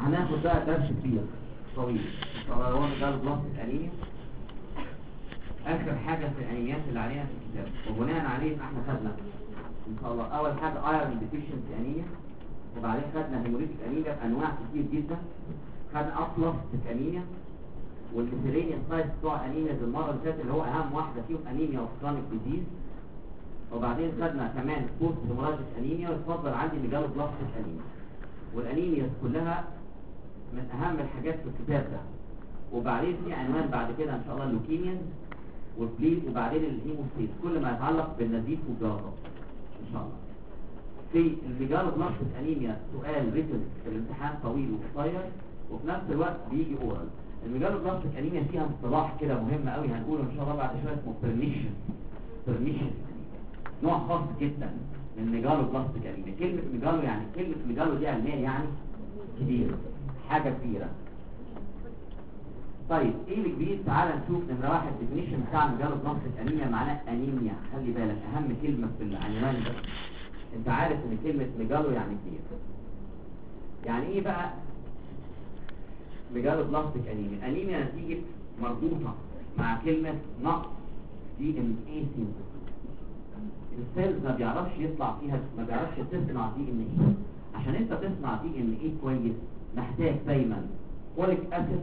هناخد بقى درس كبير طويل سرطان البلاستيك انيميا، اخر حاجه في الانيميات اللي عليها في الكتاب، وبناء عليه احنا خدنا ان شاء الله اول حاجه ايرون ديفيشنسي انيميا، وبعدين خدنا هيموريتيك انيميا بانواع كتير جدا، خدنا ابلاستيك انيميا والميثيلينيوس سايت بتوع انيميا المره اللي فاتت اللي هو اهم واحده فيهم انيميا اوف كرونيك ديزيز، وبعدين خدنا كمان بوست هيموراجيك انيميا، واتفضل عندي ميجالو بلاستيك انيميا. والانيميا كلها من اهم الحاجات في الكتاب ده. وبعدين في عنوان بعد كده ان شاء الله اللوكيميا والبليد، وبعدين الهيموستيت، كل ما يتعلق بالنزيف والجلطات ان شاء الله. في الميجالو بلاستيك انيميا سؤال ريتن في الامتحان طويل وقصير، وفي نفس الوقت بيجي اورال. الميجالو بلاستيك انيميا فيها مصطلح كده مهم قوي هنقوله ان شاء الله بعد شويه اسمه بيرنيشن، نوع خاص جدا من ميجالو بلاستيك انيميا. كلمه ميجالو يعني كلمه ميجالو دي علميا يعني كبير، حاجه كبيره. طيب ايه الكبير؟ تعال نشوف نمره واحد ديفينيشن بتاع ميجالو بلاستيك انيميا. معناه انيميا، خلي بالك اهم كلمه في العنوان ده. انت عارف ان كلمه ميجالو يعني كبير. يعني ايه بقى ميجالو بلاستيك انيميا؟ انيميا نتيجه مربوطه مع كلمه نقص دي ان اي سينثيز. السيلز ما بيعرفش يطلع فيها، ما بيعرفش تصنع دي ان ايه. عشان انت تصنع دي ان ايه كويس محتاج دايما فوليك اسيد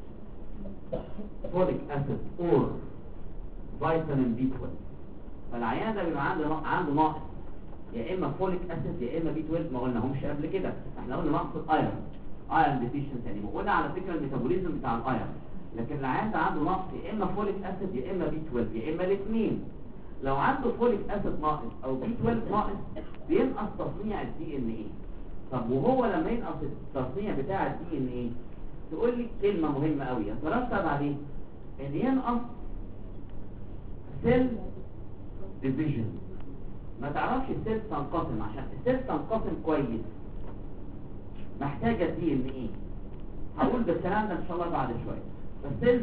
اور فيتامين بي 12. فالعيان ده بيبقى عنده ناقص يا اما فوليك اسيد يا اما بي 12. ما قلناهمش قبل كده، احنا قلنا نقص ايرون ديفيشنسي يعني، وقلنا على فكره الميتابوليزم بتاع الايرون. لكن العيان ده عنده نقص يا اما فوليك اسيد يا اما بي 12 يا اما الاثنين. لو عنده فوليك اسيد ناقص او بي 12 ناقص بينقص تصنيع الدي ان ايه. طب وهو لما ينقص التصنيع بتاع الدي ان ايه تقول لي كلمه مهمه قوي يترتب عليه ان ينقص سيل ديفيجن. ما تعرفش السيل تنقسم، عشان السيل تنقسم كويس محتاجه دي ان ايه. هقول بالكلام ده ان شاء الله بعد شويه. فالسيل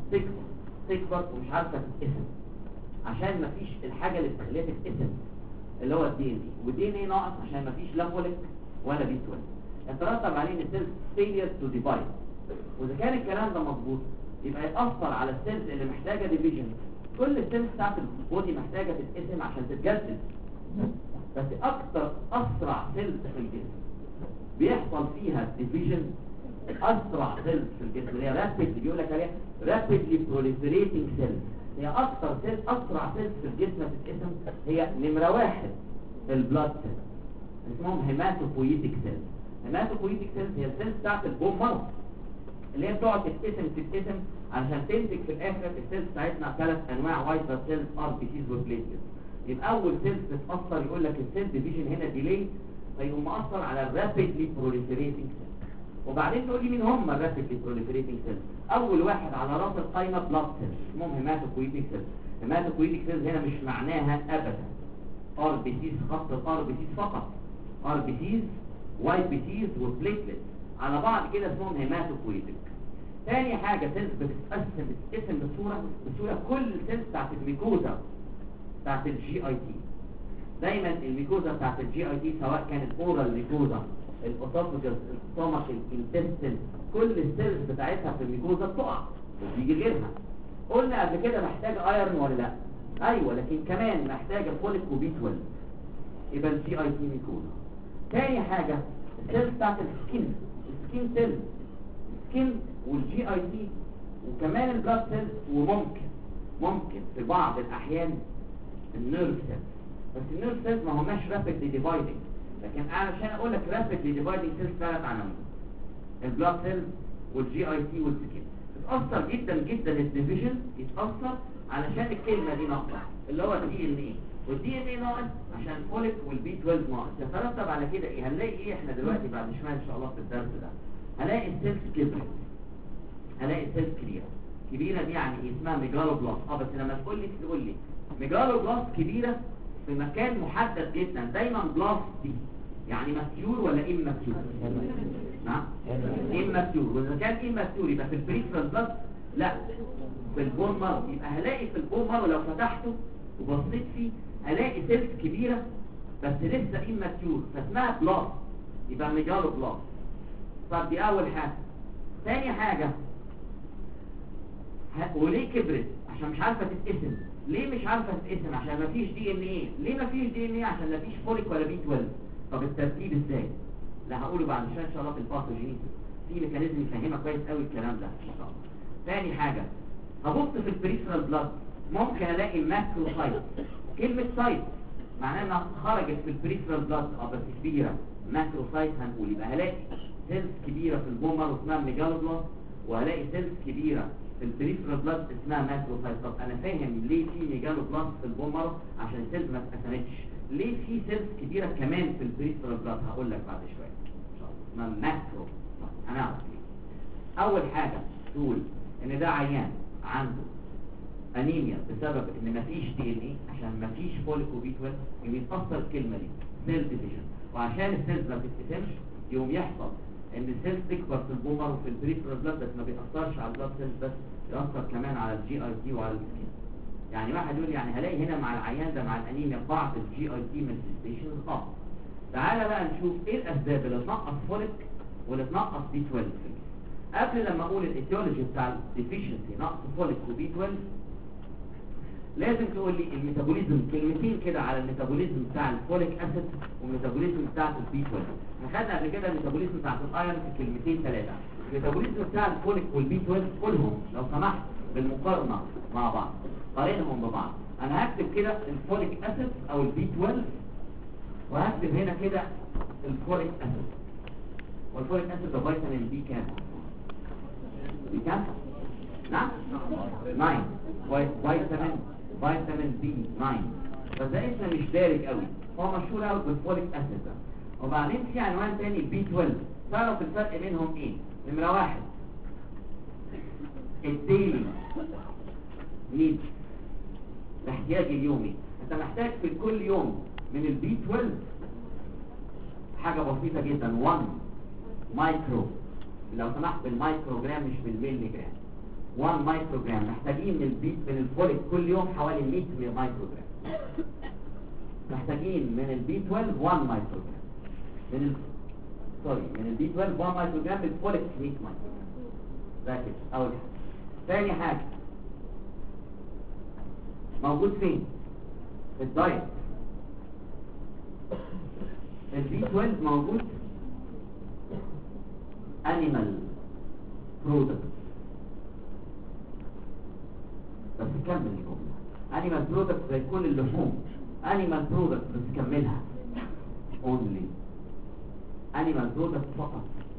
تكبر ومش عارفه تتقسم عشان مفيش الحاجه اللي بتخليها تتقسم اللي هو الدي ان اي، والدي ان اي ناقص عشان مفيش لا فوليك ولا بي 12. يترتب عليه ان السيلز فيلير تو ديفايد. واذا كان الكلام ده مظبوط يبقى يأثر على السيلز اللي محتاجه ديفيجن. كل السيلز بتاعت البودي محتاجه تتقسم عشان تتجدد، بس اكتر اسرع سيلز في الجسم بيحصل فيها ديفيجن، اسرع سيلز في الجسم اللي هي رابيد، بيقول لك عليها رابيدلي بروليفريتنج سيلز. هي اكتر سيل، اسرع سيلز في الجسم تتقسم هي نمره واحد البلاد سيل، اسمهم هيماتوبويتيك سيلز. هيماتوبويتيك سيلز هي السيلز بتاعت البون مارو اللي هي بتقعد تتقسم علشان تنتج في الاخر السيلز بتاعتنا ثلاث انواع: وايت بلاد سيلز، ار بي سيز، وبليتلز. يبقى اول سيلز بتتاثر يقول لك السيل ديفيجن هنا ديلي، فيقوم مأثر على الرابيدلي بروليفريتنج سيلز. وبعدين تقول لي مين هم الرابيدلي بروليفريتنج سيلز؟ اول واحد على راس القايمه بلاد سيلز اسمهم هيماتوبويتيك سيلز. هيماتوبويتيك سيلز هنا مش معناها ابدا ار بي سيز، خط الار بي سيز فقط، ار بي سيز وايت بي سيز وبليتلت على بعض كده اسمهم هيماتوبويتيك. تاني حاجه سيلز بتتقسم بصوره كل سيلز بتاعت الميكوزا بتاعت الجي اي تي. دايما الميكوزا بتاعت الجي اي تي سواء كانت اورال ميكوزا، الاسوفاجس، الستومك، الانتستين، كل السيلز بتاعتها في الميكوزا بتقع وبيجي غيرها. قلنا قبل كده محتاجه ايرون ولا لا؟ ايوه، لكن كمان محتاجه فوليك وبي 12. يبقى الجي اي تي ميكوزا. تاني حاجه السيلز بتاعت السكين سيلز، السكين والجي اي تي وكمان البلاد سيلز، وممكن في بعض الاحيان النيرف سيلز. بس النيرف سيلز ما هماش رابيدلي ديفايدنج، لكن علشان اقول لك رابيدلي ديفايدنج سيلز ثلاث عناوين: البلاد سيلز والجي اي تي والسكين. يتأثر جدا جدا الديفيجن، يتأثر علشان الكلمه دي ناقصه اللي هو الدي ان ايه، والدي ان ايه ناقص عشان فوليك والبي 12 ناقص. يترتب على كده ايه؟ هنلاقي ايه احنا دلوقتي بعد شويه ان شاء الله في الدرس ده؟ هلاقي السيلز كبرت، هلاقي السيلز كبيره دي يعني ايه؟ اسمها ميجالو بلاست. بس لما تقول لي ميجالو بلاست كبيره في مكان محدد جدا، دايما بلاست دي يعني ماتيور ولا اماتيور؟ نعم اماتيور. واذا كان اماتيور يبقى في البريفرال بلاد؟ لا، في البون مارو. يبقى هلاقي في البون مارو لو فتحته وبصيت فيه هلاقي سيلز كبيره بس لسه اماتيور، فاسمها بلاست، يبقى ميجالو بلاست. طب دي اول حاجه. ثاني حاجه وليه كبرت؟ عشان مش عارفه تتقسم. ليه مش عارفه تتقسم؟ عشان مفيش دي ان ايه. ليه مفيش دي ان ايه؟ عشان مفيش فوليك ولا بي 12. طب الترتيب ازاي؟ لا هقوله بعد شويه ان شاء الله في الباثوجينيسيس، في ميكانيزم يفهمك كويس قوي الكلام ده ان شاء الله. ثاني حاجه هبص في البريفرال بلاد، ممكن الاقي ماكروسايت. كلمه سايت معناها انها خرجت في البريفرال بلاد بس كبيره. ماكروسايت هنقول يبقى هلاقي سيلز كبيره في البومر اسمها ميجالوبلاست، وهلاقي سيلز كبيره في البريفرال بلاد اسمها ماكروسايت. طب انا فاهم ليه في ميجالوبلاست في البومر عشان السيلز ما اتقسمتش. ليه في سيلز كبيره كمان في البريفرال بلاد؟ هقول لك بعد شويه ان شاء الله اسمها ماكرو. هنعرف ليه. اول حاجه تقول ان ده عيان عنده انيميا بسبب ان مفيش دي ان ايه، عشان مفيش فوليك وبي 12 يتاثر الكلمه دي سيل ديفيجن. وعشان السيلز ما تتقسمش يقوم يحصل ان السيلز تكبر في البومر وفي البريفرال بلاد، بس ما بيأثرش على البلاد سيلز بس، يأثر كمان على الجي اي تي وعلى السكين. يعني واحد يقول يعني هلاقي هنا مع العيان ده مع الانيميا بعض الجي اي تي مانيفستيشنز. تعالى بقى نشوف ايه الاسباب اللي تنقص فوليك واللي تنقص بي 12 في الجسم. قبل لما اقول الايتيولوجي بتاع الديفيشنسي نقص فوليك وبي 12 لازم تقول لي الميتابوليزم، كلمتين كده على الميتابوليزم بتاع الفوليك اسيد والميتابوليزم بتاع البي 12. خدنا قبل كده الميتابوليزم بتاع الايرون في كلمتين ثلاثه. الميتابوليزم بتاع الفوليك والبي 12 قولهم لو سمحت بالمقارنه مع بعض، قارنهم ببعض. انا هكتب كده الفوليك اسيد او البي 12، وهكتب هنا كده الفوليك اسيد. والفوليك اسيد ده فيتامين بي كام؟ بي كام؟ نعم 9. فيتامين بي 9. فده اسمه مش دارج قوي، هو مشهور قوي بالفوليك اسيد ده. وبعدين في عنوان تاني بي 12. تعرف الفرق بينهم ايه؟ نمره واحد الديلي نيد، الاحتياج اليومي. انت محتاج في كل يوم من البي 12 حاجه بسيطه جدا 1 مايكرو، لو سمحت بالمايكرو جرام مش بالميلي جرام. 1 مايكرو جرام محتاجين من الفوليك كل يوم حوالي 100 مايكرو جرام. محتاجين من البي 12 1 مايكرو جرام، من البي 12 1 مايكرو جرام، بالفوليك 100 مايكرو جرام. ده كده اول حاجه. ثاني حاجه موجود فين؟ في الدايت. البي 12 موجود انيمال برودكت، بس كمل الجمله. انيمال برودكت زي كل اللحوم، انيمال برودكت بس كملها اونلي انيمال برودكت فقط.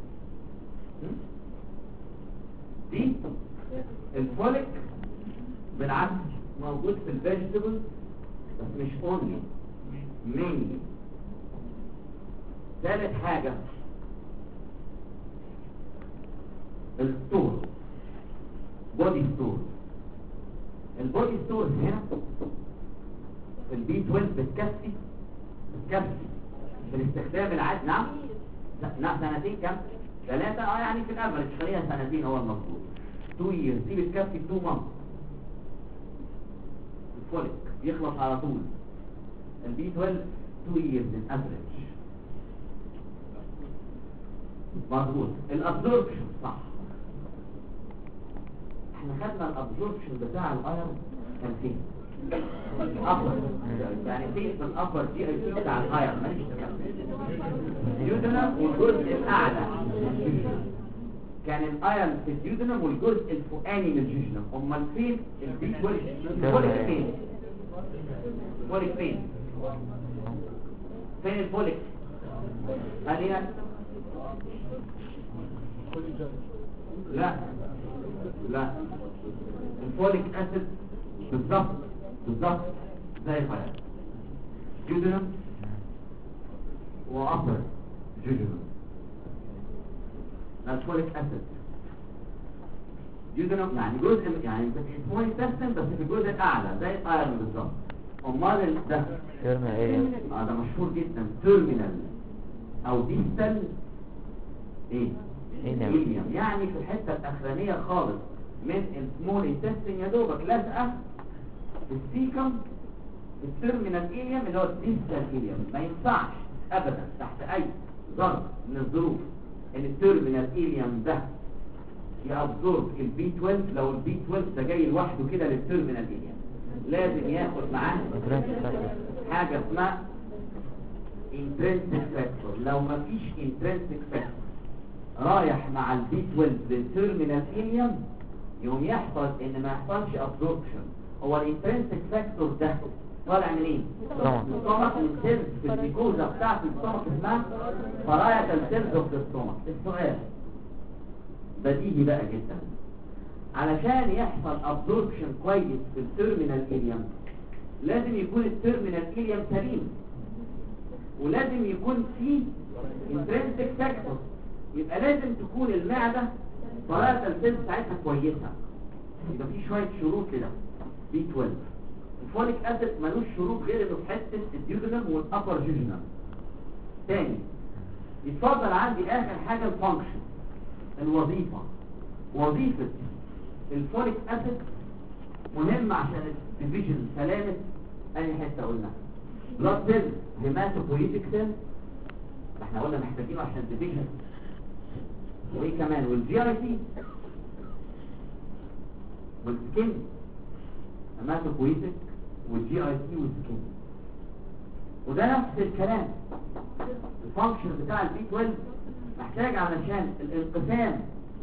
دي الفوليك بالعكس موجود في الفيجيتابلز بس مش اونلي، مينلي. ثالث حاجه الستور، بودي ستور. البودي ستور هنا في البي 12 بتكفي في الاستخدام العادي. نعم سنتين كام؟ 3 يعني في الافرج خليها سنتين هو المظبوط. 2 years دي بتكفي 2 months. الفوليك يخلص على طول. البي 12 2 years in average. مظبوط. الابزوربشن صح. احنا خدنا الابزوربشن بتاع الايرون كان فين؟ الابر، يعني فين في الابر دي بتاع الايرون ماليش الديودنم والجزء الاعلى كان الايرون في الديودنم والجزء الفوقاني من الجيجنم. امال فين البي 12؟ الفوليك فين؟ الفوليك فين؟ فين الفوليك؟ خلينا لا الفوليك اسيد بالظبط زي الحياة جدرم وأبر جدرم. الفوليك اسيد جدرم يعني جزء، يعني اسمه يستخدم بس في الجزء الأعلى زي الايرون بالظبط. امال ده ده مشهور جدا تيرمينال او ديستال ايه؟ إليوم، يعني في الحته الاخرانيه خالص من السمول انتستين يا دوبك لازقه في السيكم في التيرمينال إليوم اللي هو الديستال إليوم. ما ينفعش ابدا تحت اي ظرف من الظروف ان التيرمينال اليم ده يابزورب البي 12. لو البي 12 ده جاي لوحده كده للتيرمينال اليم لازم ياخد معاه حاجه اسمها intrinsic factor. لو ما فيش intrinsic factor رايح مع البي 12 للتيرمينال اليم يوم يحصل ان ما يحصلش ابزوربشن. هو الانترنسك فاكتور ده طالع منين؟ الستومك من سيلز في الجلوكوزا بتاعت الستومك اسمها فرايتال سيلز اوف الستومك. السؤال بديهي بقى جدا، علشان يحصل ابزوربشن كويس في التيرمينال اليم لازم يكون التيرمينال اليم سليم، ولازم يكون فيه انترنسك فاكتور. يبقى لازم تكون المعده فرايتال سيلز بتاعتها كويسه. يبقى في شويه شروط كده. بي 12 الفوليك اسيد ملوش شروط غير انه في حته الديودنم والابر جيجنم. تاني يتفضل عندي اخر حاجه الفانكشن، الوظيفه. وظيفه الفوليك اسيد مهمه عشان الديفيجن سلامه اي حته قلنا بلاد سيل هيماتوبويتيك سيل احنا قلنا محتاجينه عشان الديفيجن. وايه كمان؟ والجي اي تي والسكين هيماتوبويتيك والجي اي تي والسكين. وده نفس الكلام. الفانكشن بتاع البي 12 محتاج علشان الانقسام.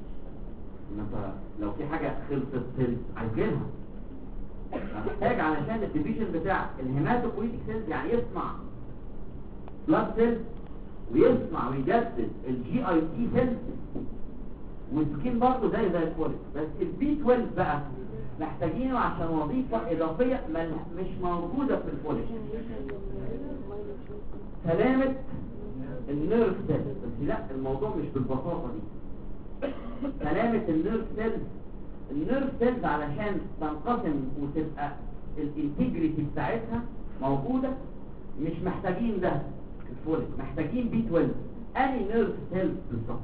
لو في حاجه خلصت سيلز عايزينها محتاج علشان الديفيجن بتاع الهيماتوبويتيك سيلز يعني يصنع بلاد سيلز ويصنع ويجدد الجي اي تي سيلز والسكين برضه زي الفوليك. بس البي 12 بقى محتاجينه عشان وظيفه اضافيه مش موجوده في الفوليك، سلامه النيرف سيلز. بس لا، الموضوع مش بالبساطه دي. سلامه النيرف سيلز، النيرف سيلز علشان تنقسم وتبقى الانتجريتي بتاعتها موجوده مش محتاجين ده الفوليك، محتاجين بي 12. اني نيرف سيلز بالظبط؟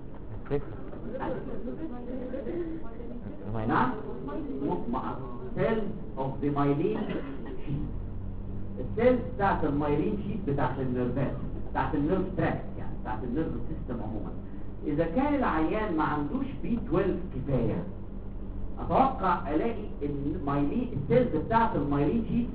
نعم، سيلز اوف ذا مايلين شيت. السيلز بتاعت المايلين شيت بتاعت النيرفات، بتاعت النيرف تراكت، يعني بتاعت النيرف سيستم عموما. اذا كان العيان ما عندوش بي 12 كفايه اتوقع الاقي المايلين السيلز بتاعت المايلين شيت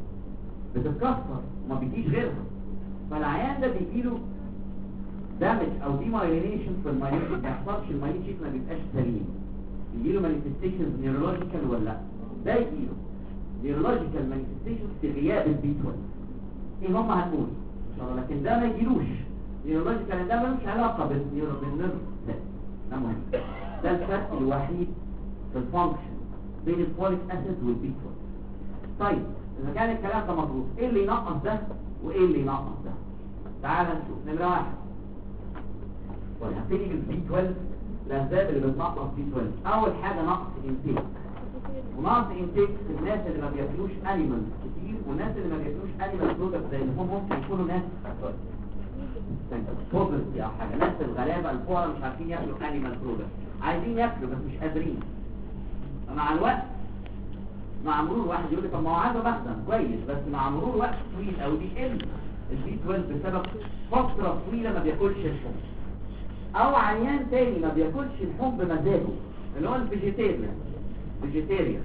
بتتكسر وما بيجيش غيرها، فالعيان ده بيجيله دامج او دي مايلينيشن في المايلين شيت. ما يحصلش المايلين شيت ما بيبقاش سليم، يجيله مانيفستيشنز نيورولوجيكال ولا ده يجيله نيورولوجيكال مانيفستيشنز في غياب البي 12. ايه هم هنقول ان شاء الله، لكن ده ما يجيلوش نيورولوجيكال، ده ملوش علاقه بالنيرف ده مهم. ده الفرق الوحيد في الفانكشن بين الفوليك اسيد والبي 12. طيب اذا كان الكلام ده مظبوط، ايه اللي ينقص ده وايه اللي ينقص ده؟ تعال نشوف. نمره واحد، طيب هبتدي بالبي 12. الاسباب اللي بتنقص بي 12، اول حاجه نقص انتيك. ونقص انتيك في الناس اللي ما بياكلوش انيمالز كتير، والناس اللي ما بياكلوش انيمال برودكت زي اللي هم ممكن يكونوا ناس بوفرتي او حاجه، ناس الغلابه الفقراء مش عارفين ياكلوا انيمال برودكت، عايزين ياكلوا بس مش قادرين. مع الوقت، مع مرور واحد يقول لي طب ما هو عايز بخدم كويس، بس مع مرور وقت طويل او دي البي 12 بسبب فتره طويله ما بياكلش اللحوم. او عيان تاني ما بياكلش اللحوم بمزاجه اللي هو الفيجيتيريان.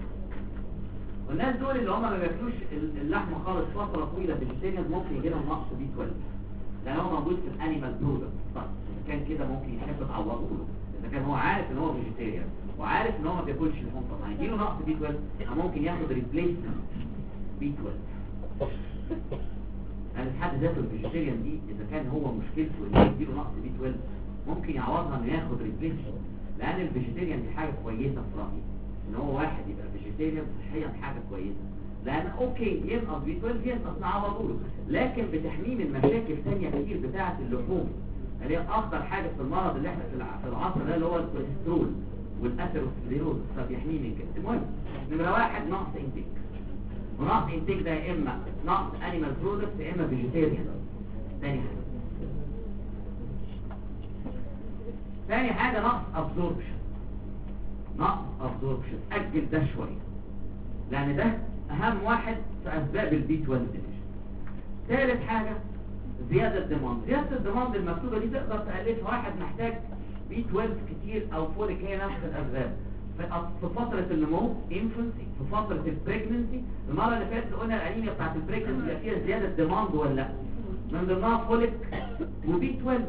والناس دول اللي هم ما بياكلوش اللحمه خالص فتره طويله فيجيتيريان ممكن يجي لهم نقص بي 12 لان هو موجود في الانيمال برودكت. طيب اذا كان كده ممكن يحب تعوضه له، اذا كان هو عارف ان هو فيجيتيريان وعارف ان هو ما بياكلش اللحوم طبعا هيجي له نقص بي 12، ممكن ياخد ريبليسمنت بي 12. يعني في حد ذاته الفيجيتيريان دي اذا كان هو مشكلته انه يجي له نقص بي 12 ممكن يعوضها انه ياخد ريبليسمنت، لان الفيجيتيريان دي حاجه كويسه في رايي ان هو واحد يبقى فيجيتيريان صحيا حاجه كويسه، لان اوكي ينقص بي 12 ينقص نعوضه له، لكن بتحميه من مشاكل ثانيه كتير بتاعه اللحوم اللي هي اخطر حاجه في المرض اللي احنا في العصر ده اللي هو الكوليسترول والاثيروسكليروز، فبيحميه من كده. المهم نمره واحد نقص انتيك، ونقص انتيك ده يا اما نقص انيمال برودكت يا اما فيجيتيريان. ثاني حاجه نقص ابزوربشن. نقص ابزوربشن اجل ده شويه لان ده اهم واحد في اسباب البي 12 ديفيشن. ثالث حاجه زياده ديماند. زياده الديماند المكتوبه دي تقدر تالفها واحد محتاج بي 12 كتير او فوليك، هي نفس الاسباب. في فتره النمو انفنسي، في فتره البريجننسي. المره اللي فاتت قلنا الانيميا بتاعت البريجننسي فيها زياده ديماند ولا لا؟ من ضمنها فوليك وبي 12.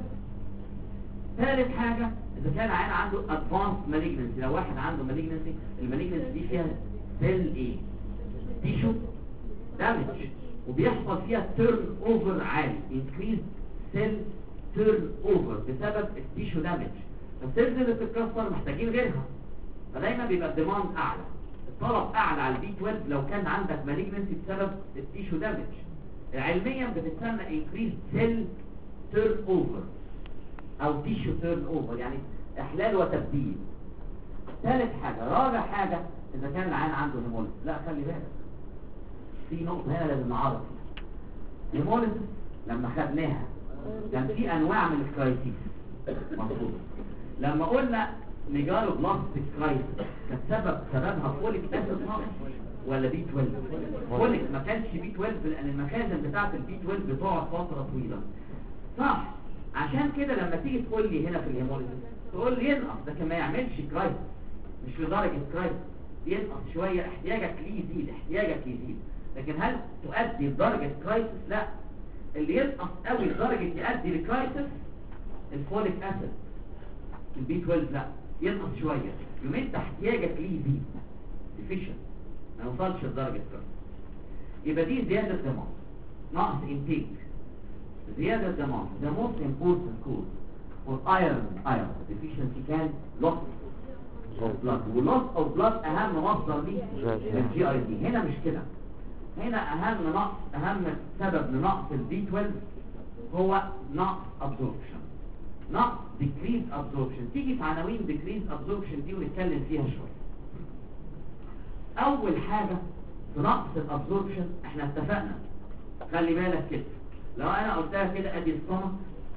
ثالث حاجه اذا كان عيان عنده ادفانس مالجنسي، لو واحد عنده مالجنسي، المالجنسي دي فيها سيل ايه؟ تيشو دامج، وبيحصل فيها تيرن اوفر عالي، انكريز سيل تيرن اوفر بسبب التيشو دامج. فالسيلز اللي بتتكسر محتاجين غيرها، فدايما بيبقى الديماند اعلى، الطلب اعلى على البي 12 لو كان عندك مالجنسي بسبب التيشو دامج. علميا بتتسمى انكريز سيل تيرن اوفر او تيشو تيرن اوفر، يعني احلال وتبديل. ثالث حاجه. رابع حاجه اذا كان العيان عنده هيموليز، لا خلي بالك في نقطه هنا لازم نعرف فيها. هيموليز لما خدناها كان في انواع من الكرايسيس مفروض. لما قلنا ميجالو بلاستيك كرايسيس كان سببها فوليك اسيد ناقص ولا بي 12؟ فوليك. ما كانش بي 12 لان المخازن بتاعه البي 12 بتقعد فتره طويله، صح؟ عشان كده لما تيجي تقول لي هنا في الهيموليز تقول لي ينقص، ده كان ما يعملش كرايسيس، مش لدرجه كرايسيس، ينقص شويه، احتياجك ليه يزيد، احتياجك يزيد. لكن هل تؤدي لدرجه كرايسيس؟ لا. اللي ينقص قوي لدرجه يؤدي لكرايسيس الفوليك اسيد، البي 12 لا، ينقص شويه، يوم انت احتياجك ليه يزيد، ديفيشن، ما يوصلش لدرجه كرايسيس. يبقى دي زياده دمار، نقص انتيك. زياده دمار the most important cause for iron deficiency كان loss of blood، والloss of blood اهم مصدر ليه الجي اي دي. هنا مش كده، هنا اهم سبب لنقص البي 12 هو نقص absorption، نقص decrease absorption. تيجي في عناوين decrease absorption دي ونتكلم فيها شويه. اول حاجه في نقص الابزوربشن احنا اتفقنا، خلي بالك كده، لو انا قلتها كده ادي السtomach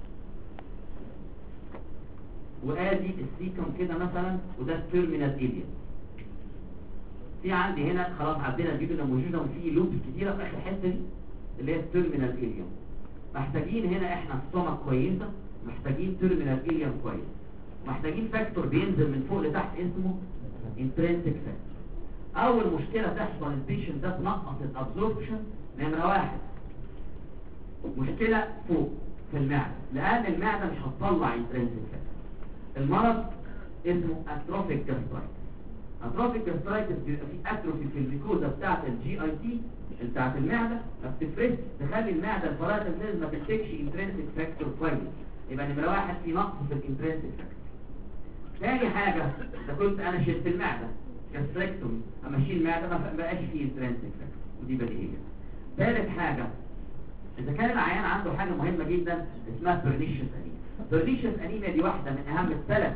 وادي السيكم كده مثلا، وده التيرمينال اريا. في عندي هنا خلاص عدينا الجدول موجوده وفي لوبس كتيره في اخر الحته دي اللي هي التيرمينال اريا. محتاجين هنا احنا السtomach كويسه، محتاجين تيرمينال اريا كويس، محتاجين فاكتور بينزل من فوق لتحت اسمه انترنسيك فاكتور. اول مشكله تحصل البيشنت ده تنقص الابزوربشن. نمره واحد مشكله فوق في المعده، لان المعده مش هتطلع انترنسيك فاكتور. المرض اسمه اتروفيك جاسترايتس. اتروفيك جاسترايتس بيبقى فيه اتروفي في الجلوكوزا بتاعه الجي اي تي بتاعه المعده، ما بتفرزش، تخلي المعده الفرائض السيلز ما تنتجش انترنسيك فاكتور كويس. يبقى نمره واحد في نقص في الانترنسيك فاكتور. ثاني حاجه، اذا كنت انا شلت المعده كاستريكتومي، اما اشيل المعده ما بقاش فيه انترنسيك فاكتور، ودي بديهيه. ثالث حاجه، اذا كان العيان عنده حاجه مهمه جدا اسمها بيرنيشيوس انيميا. بيرنيشيوس انيميا دي واحده من اهم ثلاث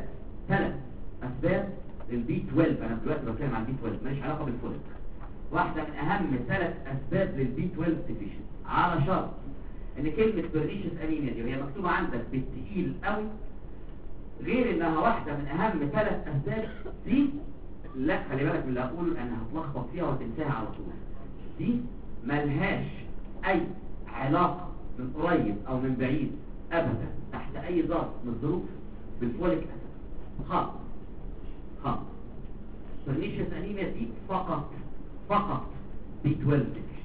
اسباب للبي 12. انا دلوقتي بتكلم عن البي 12 ماليش علاقه بالفوليك. واحده من اهم ثلاث اسباب للبي 12 ديفيشن، على شرط ان كلمه بيرنيشيوس انيميا دي وهي مكتوبه عندك بالتقيل قوي، غير انها واحده من اهم ثلاث اسباب دي، لا خلي بالك من اللي هقوله لان هتلخبط فيها وتنساها على طول. دي ملهاش اي علاقه من قريب او من بعيد ابدا تحت اي ظرف من الظروف بالفوليك اسيد خالص خالص. بيرنيشيوس انيميا دي فقط بي 12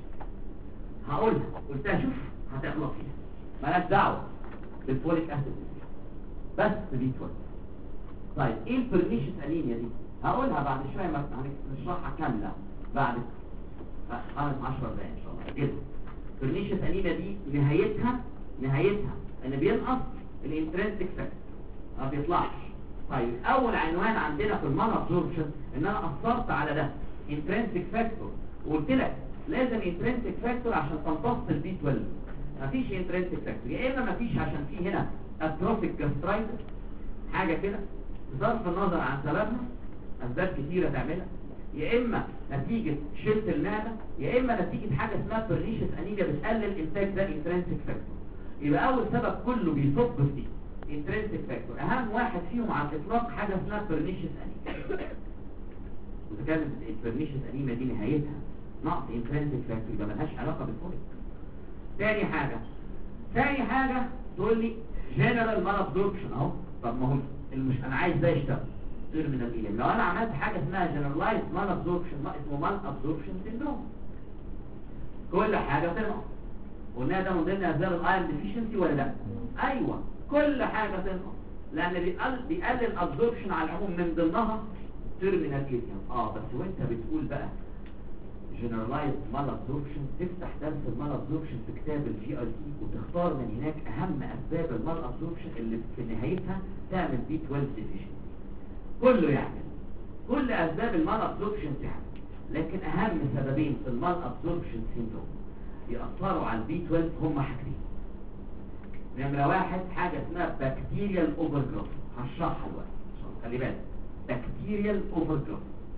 هقولها، قلتها شوف هتغلط فيها، مالهاش دعوه بالفوليك اسيد بس بي 12. طيب ايه البيرنيشيوس انيميا دي؟ هقولها بعد شويه، ما هنشرحها كامله بعد 10 دقايق ان شاء الله كده. بيرنيشيوس انيميا دي نهايتها ان بينقص الانترنسيك فاكتور، ما بيطلعش. طيب اول عنوان عندنا في المال ابزوربشن ان انا اثرت على ده انترنسيك فاكتور، وقلت لك لازم انترنسيك فاكتور عشان تمتص البي 12. مفيش انترنسيك فاكتور، يا اما مفيش عشان في هنا اتروفيك جاسترايتس حاجه كده بصرف النظر عن سببها، اسباب كتيره تعملها، يا اما نتيجه شلت المعده، يا اما نتيجه حاجه اسمها بيرنيشيوس انيميا بتقلل انتاج ده انترنسيك فاكتور. يبقى اول سبب كله بيصب في دي انترنسيك فاكتور. اهم واحد فيهم على الاطلاق حاجه اسمها بيرنيشيوس انيميا. واذا كانت البيرنيشيوس انيميا دي نهايتها نقص انترنسيك فاكتور يبقى ملهاش علاقه بالفوليك. تاني حاجه ثاني حاجه تقول لي جنرال مال ابزوربشن اهو. طب ما هو مش انا عايز ده يشتغل غير من الايام. لو انا عملت حاجه اسمها جنرالايز مال ابزوربشن، اسمه مال ابزوربشن سيندروم، كل حاجه تنقص. قلنا ده من ضمن اسباب الايرون ديفيشنسي ولا لا؟ ايوه، كل حاجه تنقص لان بيقلل الابزوربشن على العموم، من ضمنها تيرمينال اريا. بس وانت بتقول بقى جنرالايز مال ابزوربشن، تفتح درس المال ابزوربشن في كتاب الجي ار تي وتختار من هناك اهم اسباب المال ابزوربشن اللي في نهايتها تعمل بي 12 ديفيشنسي. كله يعمل، كل اسباب المال ابزوربشن تعمل، لكن اهم سببين في المال ابزوربشن سيندروم بيأثروا على البي 12 هم حاجتين. نمرة واحد حاجة اسمها بكتيريال اوفر جروث، هشرحها دلوقتي خلي بالك، بكتيريال اوفر جروث.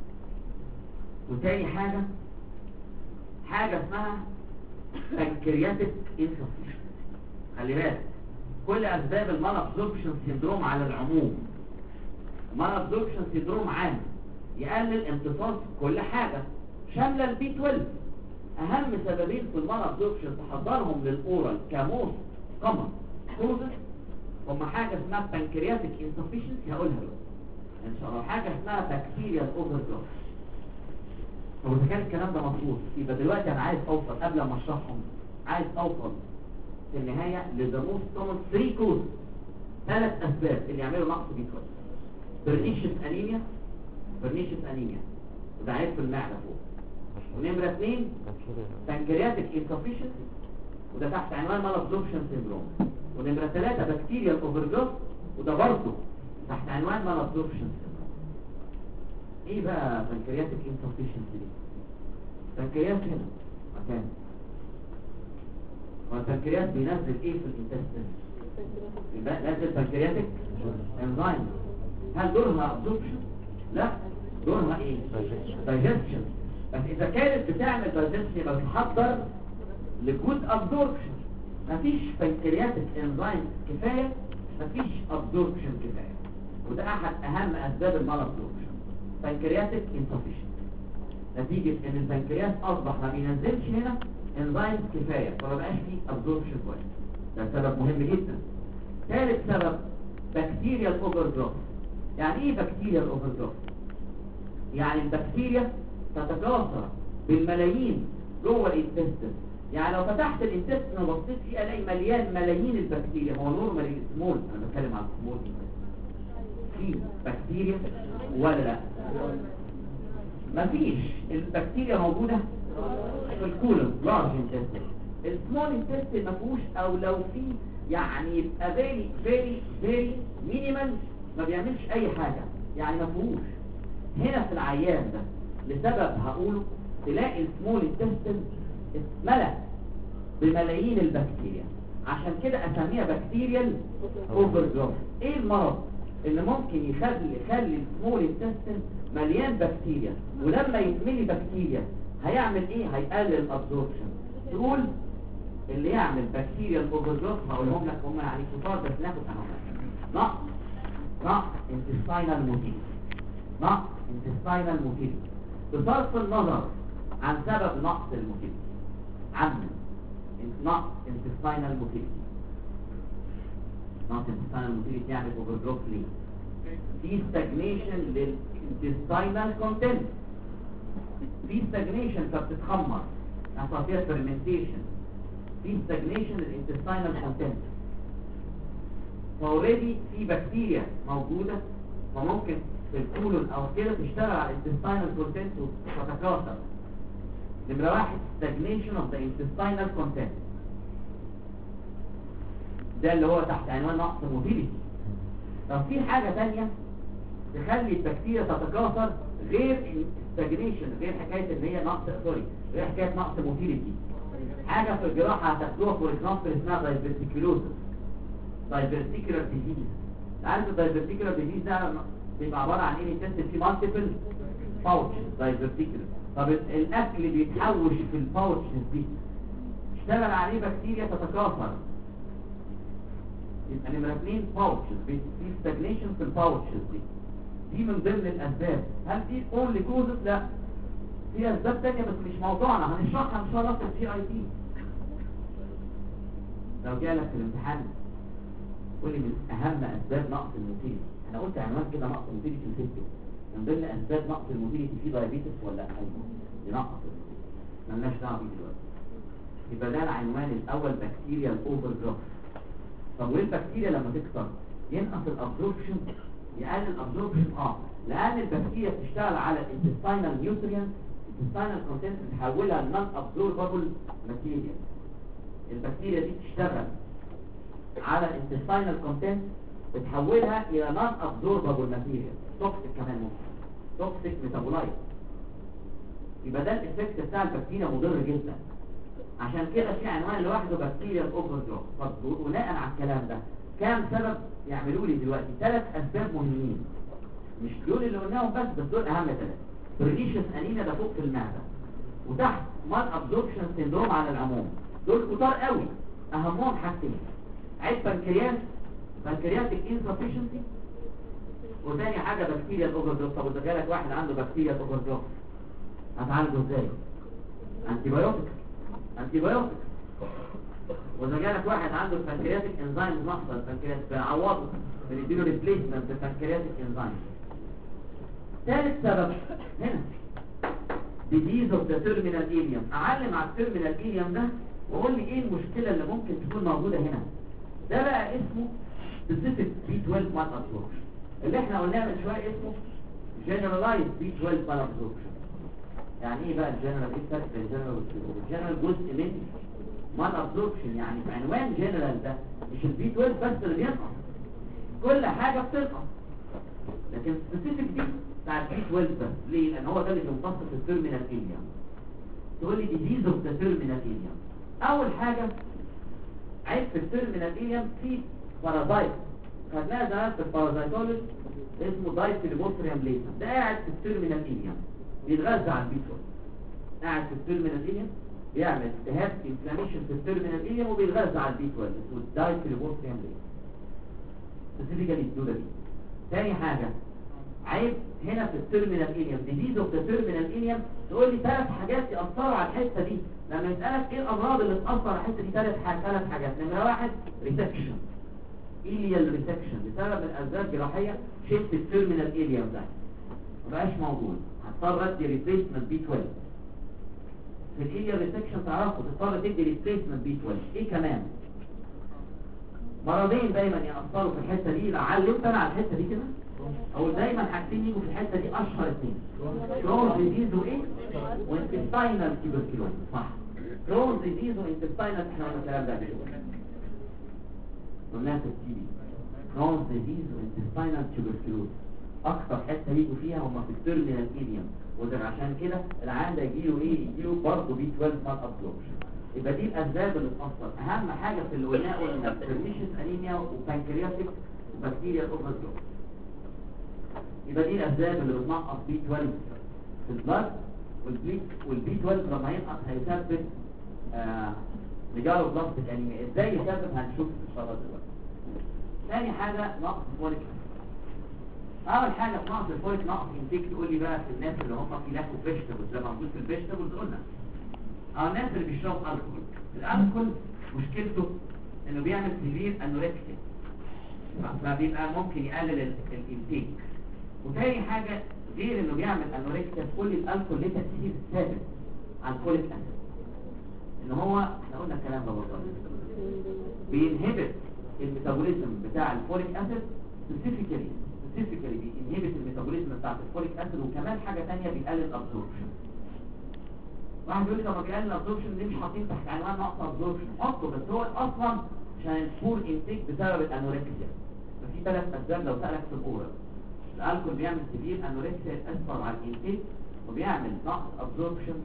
وتاني حاجة اسمها بنكرياتيك انسفشنسي. خلي بالك كل اسباب المال ابزوربشن سيندروم على العموم، المال ابزوربشن سيندروم عام يقلل امتصاص كل حاجة شاملة البي 12. اهم سببين في المال ابزوربشن تحضرهم للاورال كموست كومن كوزز هم حاجة اسمها بنكرياتيك انسفشنسي، هقولها دلوقتي ان شاء الله، حاجة اسمها بكتيريال اوفر جروث. طب اذا كان الكلام ده مظبوط يبقى دلوقتي انا عايز اوصل قبل ما اشرحهم، عايز اوصل في النهايه لذا موست كومن 3 كوز، 3 اسباب اللي يعملوا نقص بي 12. برنيشس انيميا وده عيب في المعده فوق. ونمره 2 بنكرياتيك انسفشنسي وده تحت عنوان مال ابزوربشن سيندروم. ونمره 3 بكتيريال اوفر جروث وده برضه تحت عنوان مال ابزوربشن سيندروم. ايه بقى بنكرياتيك انسفشنسي دي؟ البنكرياس هنا مكان، والبنكرياس بينزل ايه في الانتستين؟ بينزل بنكرياتيك انزايم. هل دورها ابزوربشن؟ لا، دورها ايه؟ دايجستشن. بس اذا كانت بتعمل دايجستشن يبقى بتحضر لجود ابزوربشن. مفيش بنكرياتيك انزايم كفايه، مفيش ابزوربشن كفايه، وده احد اهم اسباب المال ابزوربشن، بنكرياتيك انسفشنسي. نتيجة ان البنكرياس اصبح ما بينزلش هنا انزايم كفاية فما بقاش فيه ابزوربشن كويس. ده سبب مهم جدا. ثالث سبب بكتيريال اوفر جروث. يعني ايه بكتيريال اوفر جروث؟ يعني البكتيريا تتكاثر بالملايين جوه الانتستين. يعني لو فتحت الانتستين وبصيت فيه الاقي مليان ملايين البكتيريا. هو نورمال سمول، انا بتكلم عن سمول، في بكتيريا ولا لا؟ مفيش. البكتيريا موجودة في الكولون لارج انتستين. السمول انتستين مفيهوش، او لو في يعني يبقى فيري مينيمال، ما بيعملش اي حاجة، يعني مفيهوش. هنا في العيان ده لسبب هقوله تلاقي السمول انتستين اتملأ بملايين البكتيريا، عشان كده اسميها بكتيريال اوفر جروث. ايه المرض اللي ممكن يخلي السمول انتستين مليان بكتيريا؟ ولما يتملي بكتيريا هيعمل ايه؟ هيقلل الابزوربشن. تقول اللي يعمل بكتيريا اوفر جروث هقولهم لك هم يعني كتار بس ناخد انواع. نقص انتستاينال موتيليتي، نقص انتستاينال موتيليتي بصرف النظر عن سبب نقص الموتيليتي. عمل نقص انتستاينال موتيليتي، نقص انتستاينال موتيليتي يعمل اوفر جروث ليه؟ في stagnation للintestinal content، في stagnation فبتتخمر يحصل فيها fermentation، في stagnation للintestinal content. فاوريدي في بكتيريا موجودة وممكن في الكولون او كده تشتغل على الintestinal content وتتكاثر. نمرة 1 stagnation of the intestinal content، ده اللي هو تحت عنوان نقص موتيليتي. طب في حاجة تانية تخلي البكتيريا تتكاثر غير stagnation، غير حكاية ان هي نقص غير حكاية نقص موتيليتي. حاجة في الجراحة هتاخدوها فور اكزامبل اسمها دايفرتيكولوزس، دايفرتيكولار ديزيز. عارف الدايفرتيكولار ديزيز ده بيبقى عبارة عن ايه؟ الانتستين فيه مالتيبل باوتش دايفرتيكولار. طب الاكل بيتحوش في الباوتش دي اشتغل عليه بكتيريا تتكاثر، يبقى نمرة 2 باوتشز، في ستاجنيشن في الباوتشز دي من ضمن الاسباب. هل دي اونلي كوزز؟ لا، في اسباب تانية بس مش موضوعنا، هنشرحها ان شاء الله في الجي اي تي. لو جالك في الامتحان قول لي من اهم اسباب نقص الموتيليتي، انا قلت عنوان كده نقص الموتيليتي وسبته، من ضمن اسباب نقص الموتيليتي في دايابيتس ولا ايوه ينقص الموتيليتي، مالناش دعوه بيه دلوقتي. يبقى ده العنوان الاول بكتيريا الاوفر جروث. طب وايه البكتيريا لما تكتر ينقص الابزوربشن؟ يقلل الابزوربشن لان البكتيريا بتشتغل على الانتستينال نيوتريانت، الانتستينال كونتنت بتحولها لنون ابزوربابل ماتيريال. البكتيريا دي بتشتغل على الانتستينال كونتنت بتحولها الى نون ابزوربابل ماتيريال، توكسيك كمان ممكن، توكسيك ميتابولايت. يبقى ده الايفكت بتاع البكتيريا مضر جدا. عشان كده في عنوان لوحده بكتيريا الاوفر جروث. طب بناء على الكلام ده كام سبب يعملوا لي دلوقتي؟ 3 اسباب مهمين، مش دول اللي قلناهم بس دول اهم 3. بريشس انيميا ده فوق في المعده، وتحت مال ابزوربشن سيندروم على العموم. دول كتار قوي، اهمهم حاجتين: عيب بنكرياس، بنكرياتيك انسفشنسي، وثاني حاجه بكتيريا الاوفر جروث. طب اذا جالك واحد عنده بكتيريا الاوفر جروث هتعالجه ازاي؟ انتي بايوتيك. واذا جالك واحد عنده البنكرياتيك انزيم ناقصه، البنكرياس بنعوضه، بنديله ريبليسمنت البنكرياتيك انزيم. ثالث سبب هنا ديزيز اوف ذا تيرمينال اليم. اعلم على التيرمينال اليم ده واقول لي ايه المشكله اللي ممكن تكون موجوده هنا. ده بقى اسمه سبيسيفيك B12 مال ابزوربشن، اللي احنا قلناه من شويه اسمه جنرالايز B12 مال ابزوربشن. يعني ايه بقى الجنرال؟ ايه الفرق بين الجنرال والسبيسيفيك؟ الجنرال جزء من مال ابزوربشن، يعني في عنوان جنرال ده مش البي 12 بس اللي بينقص، كل حاجه بتنقص، لكن سبيسيفيك دي بتاع البي 12 بس. ليه؟ لان هو ده اللي بيمتص التيرمينال اليم. تقول لي ديزيز اوف ذا تيرمينال اليم. اول حاجه عيب في التيرمينال اليم في بارازايت، خدناها زمان في البارازايتولوجي اسمه دايفيليبوستريم ليزر. ده قاعد في التيرمينال اليم بيتغذى على البي 12، قاعد في التيرمينال اليم بيعمل التهاب انفلاميشن في التيرمينال اليم وبيتغذى على البي 12 اسمه دايفيليبوستريم ليزر. سبيسيفيكالي الدوده دي. ثاني حاجه عيب هنا في التيرمينال اليم، ديزيز اوف ذا تيرمينال اليم. تقول لي 3 حاجات ياثروا على الحته دي. لما يسالك ايه الامراض اللي تاثر على الحته دي 3 حاجات. نمره 1 ريسكشن، إيليال ريسكشن بسبب من اسباب جراحيه شلت التيرمينال اليم ده مبقاش موجود، هتضطر ادي ريبليسمنت بي 12. في الإيليال ريسكشن تعرفوا تضطر تدي ريبليسمنت بي 12. ايه كمان؟ مرضين دايما يأثروا في الحته دي. علمت انا على الحته دي كده، او دايما حاجتين يجوا في الحته دي، اشهر 2 كرونز ديزيز وايه؟ وانتستاينال تيوبركلوز. صح، كرونز ديزيز وانتستاينال. احنا قلنا الكلام ده قبل كده، قلناها في التي بي. كرونز ديزيز وانتستاينال تيوبركلوز اكتر حته يجوا فيها هم في التيرمينال اليم، وده عشان كده العيان ده يجيله ايه؟ يجيله برضه بي 12 مال ابزوربشن. يبقى دي الاسباب اللي تاثر. اهم حاجه في اللي قلنا برنيشس انيميا وبانكرياتيك وبكتيريا الاوفر جروث. يبقى دي الاسباب اللي بتنقص بي 12 في البلاد. والبي 12 لما ينقص هيسبب ميجالو بلاستيك انيميا. ازاي يسبب؟ هنشوف في الشرط دلوقتي. ثاني حاجه نقص فوليك. اول حاجه في نقص الفوليك نقص انتيك. تقول لي بقى في الناس اللي هم في لاكو فيجيتابلز، ده موجود في الفيجيتابلز قلنا. الناس اللي بيشربوا الكحول، الالكحول مشكلته انه بيعمل سيفير انوركسيا، فبيبقى ممكن يقلل الانتيك. وتاني حاجه غير انه بيعمل انوركسيا، كل الالكحول ليه تاثير ثابت على الفوليك اسيد، ان هو احنا قلنا الكلام ده برضه بينهبت الميتابوليزم بتاع الفوليك اسيد. سبيسيفيكالي بينهبت الميتابوليزم بتاع الفوليك اسيد. وكمان حاجه ثانيه بيقلل الابزوربشن. واحد يقول لي طب ما بيقلل الابزوربشن ليه مش حاطين تحت عنوان نقص ابزوربشن؟ حطه، بس هو اصلا عشان الفور انتيك بسبب الانوركسيا. ففي 3 اسباب لو سالك في الاورال. الالكول بيعمل سيفير انوركسيا ياثر على الانتيك، وبيعمل نقص ابزوربشن،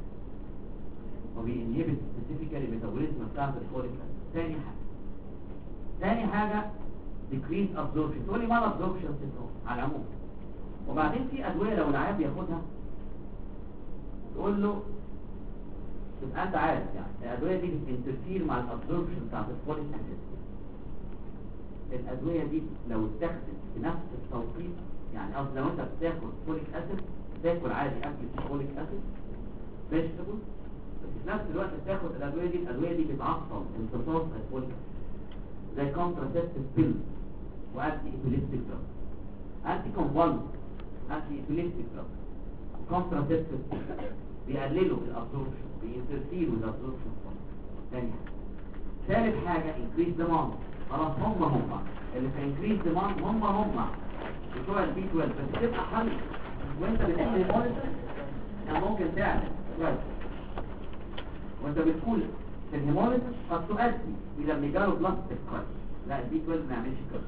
وبينهبت سبيسيفيكالي ميتابوليزم بتاع الفوليك اسيد. ثاني حاجه ديكريز ابزوربشن. تقول لي مال ابزوربشن سيندروم على العموم. وبعدين في ادويه لو العيان بياخدها تقول له تبقى انت عارف يعني الادويه دي بتنترفير مع الابزوربشن بتاعت الفوليك اسيد. الادويه دي لو اتاخدت في نفس التوقيت، يعني قصدي لو انت بتاخد فوليك اسيد تاكل عادي اكل فيه فوليك اسيد فيجيتابل، بس في نفس الوقت بتاخد الادويه دي بتعطل امتصاص الفوليك زي كونتراسيبتيف بيل وانتي ايبيليبتيك دراج، انتي كونفالسنت، انتي ايبيليبتيك دراج، كونتراسيبتيف بيقللوا الابزوربشن، بينترفيروا الابزوربشن. ثاني حاجه، ثالث حاجه انكريز ديماند. خلاص هم اللي في انكريز ديماند هم بتوع البي 12، بس تبقى حل وانت بتعمل مونيتور يعني ممكن تعمل كويس وانت بتقول في الهيموليسيس قد تؤدي الى ميجالو بلاستيك كويس. لا البي 12 ما يعملش كده.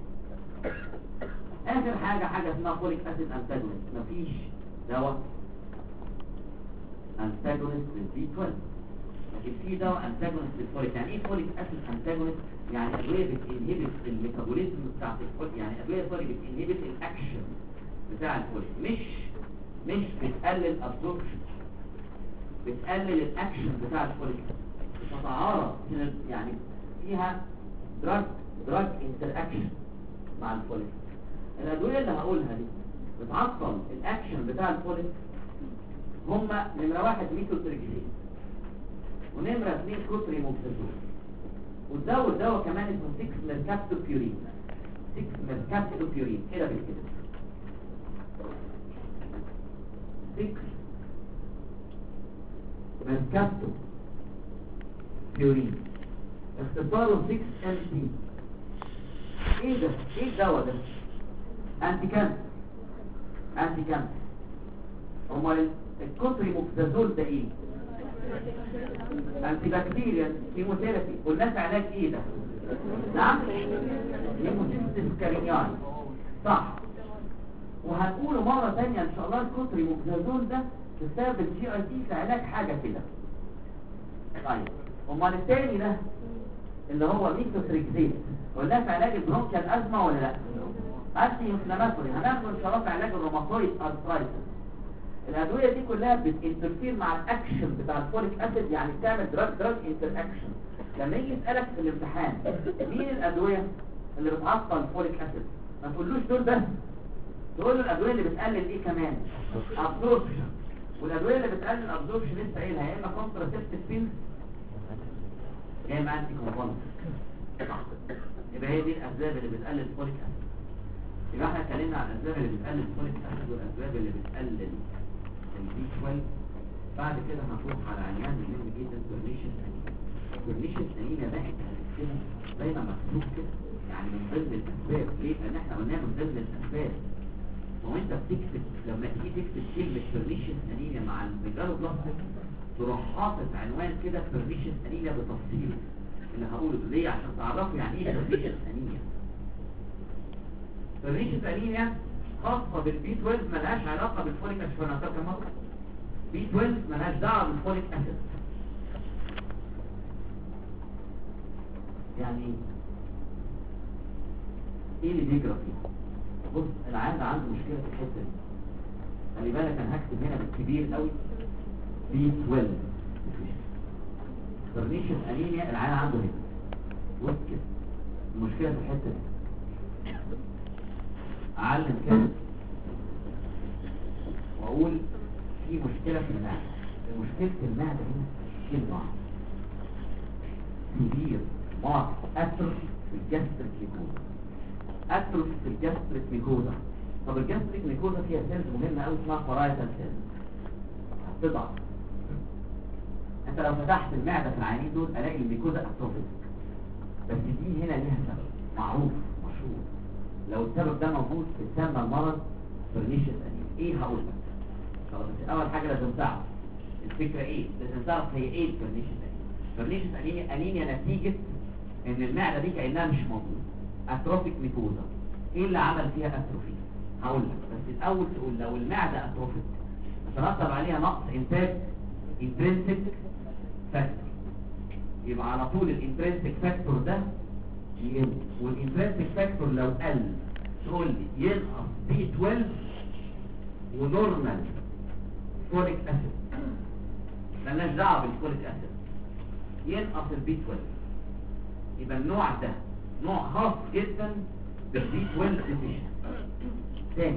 اخر حاجه اسمها فوليك اسيد انتاجونست. مفيش دواء انتاجونست للبي 12، لكن في دواء انتاجونست للفوليك. يعني ايه فوليك اسيد انتاجونست؟ يعني ادويه بتنهبت الميتابوليزم بتاع الفوليك، يعني ادويه فوليك بتنهبت الاكشن بتاع الفوليك، مش بتقلل ابزوربشن، بتقلل الاكشن بتاع الفوليك، بتتعارض يعني فيها دراج انتر اكشن مع الفوليك. الادويه اللي هقولها دي بتعطل الاكشن بتاع الفوليك. هما نمره 1 ميثوتريكسين، ونمره 2 كوتريموكسازول، والدواء كمان اسمه 6 ميركابتوبيورين. 6 ميركابتوبيورين كده بالكده 6 ميركابتوبيورين، اختصاره 6 MP. ايه ده؟ ايه الدواء ده؟ انتي كانسر. امال الكوتريموكسازول ده ايه؟ انتي بكتيريا كيموثيرابي. قلنا في علاج ايه ده؟ نعم، هيموسيستيس كارينياي، صح. وهنقوله مرة تانية ان شاء الله الكوتريموكسازول ده بسبب الجي اي تي في علاج حاجة كده. طيب امال التاني ده اللي هو ميثوتريكسين قلنا في علاج البرونكيال ازمة ولا لا؟ انتي انفلاماتوري. هناخده ان شاء الله في علاج الروماتويد ارثرايتس. الادويه دي كلها بتنترفير مع الاكشن بتاع الفوليك اسيد، يعني بتعمل دراج انتر اكشن. لما يجي يسالك في الامتحان مين الادويه اللي بتعطل الفوليك اسيد، ما تقولوش دول بس، تقول له الادويه اللي بتقلل ايه كمان؟ ابزوربشن. والادويه اللي بتقلل الابزوربشن لسه قايلها يا اما كونتراسيبتيف بيلز يا اما انتي كونفالسنت. يبقى هي دي الاسباب اللي بتقلل الفوليك اسيد. يبقى احنا اتكلمنا عن الاسباب اللي بتقلل الفوليك اسيد والاسباب اللي بتقلل البي 12. بعد كده هنروح على عنوان مهم جدا، بيرنيشس انيميا. بيرنيشس انيميا ده احنا هنكتبه زي ما مكتوب كده، يعني من ضمن الاسباب. ليه؟ لان احنا قلناها من ضمن الاسباب. وانت بتكتب لما تيجي تكتب كلمه بيرنيشس انيميا مع الميجالو بلاستيك تروح حاطط عنوان كده بيرنيشس انيميا بتفصيل اللي هقوله. ليه؟ عشان تعرفوا يعني ايه بيرنيشس انيميا. بيرنيشس انيميا خاصة بالبي 12، ملهاش علاقة بالفوليك اسيد. انا قلت كم مرة بي 12 ملهاش دعوة بالفوليك اسيد. يعني ايه اللي بيجرى فيها؟ بص العيان عنده مشكلة في الحتة دي، خلي بالك انا هكتب هنا بالكبير قوي بي 12 بيرنيشس انيميا. العيان عنده هنا بص كده المشكلة في الحتة دي. اعلم كده واقول في مشكلة في المعدة. مشكلة المعدة هنا كلمة كبير مارك اتروفي في الجاستريك ميكوزا. اتروفي في الجاستريك ميكوزا. طب الجاستريك ميكوزا فيها سيلز مهمة قوي اسمها بارايتال سيلز، هتضعف. انت لو فتحت المعدة في العيانين دول الاقي الميكوزا اتروفيك، بس دي هنا ليها سبب معروف مشهور. لو السبب ده موجود بتسمى المرض بيرنيشس انيميا. ايه هقول لك؟ خلاص اول حاجه لازم تعرف الفكره ايه، لازم تعرف هي ايه البيرنيشس انيميا. بيرنيشس انيميا نتيجه ان المعده دي كانها مش موجوده، اتروفيك ميكوزا. ايه اللي عمل فيها اتروفي؟ هقول لك، بس الاول تقول لو المعده اتروفيك تترتب عليها نقص انتاج انترنسيك فاكتور، يبقى على طول الانترنسيك فاكتور ده يقل. والانترنسيك فاكتور لو قل تقول لي ينقص بي 12 ونورمال فوليك اسيد، مالناش دعوه بالفوليك اسيد، ينقص البي 12. يبقى النوع ده نوع خاص جدا بالبي 12 ديفيشن. ثاني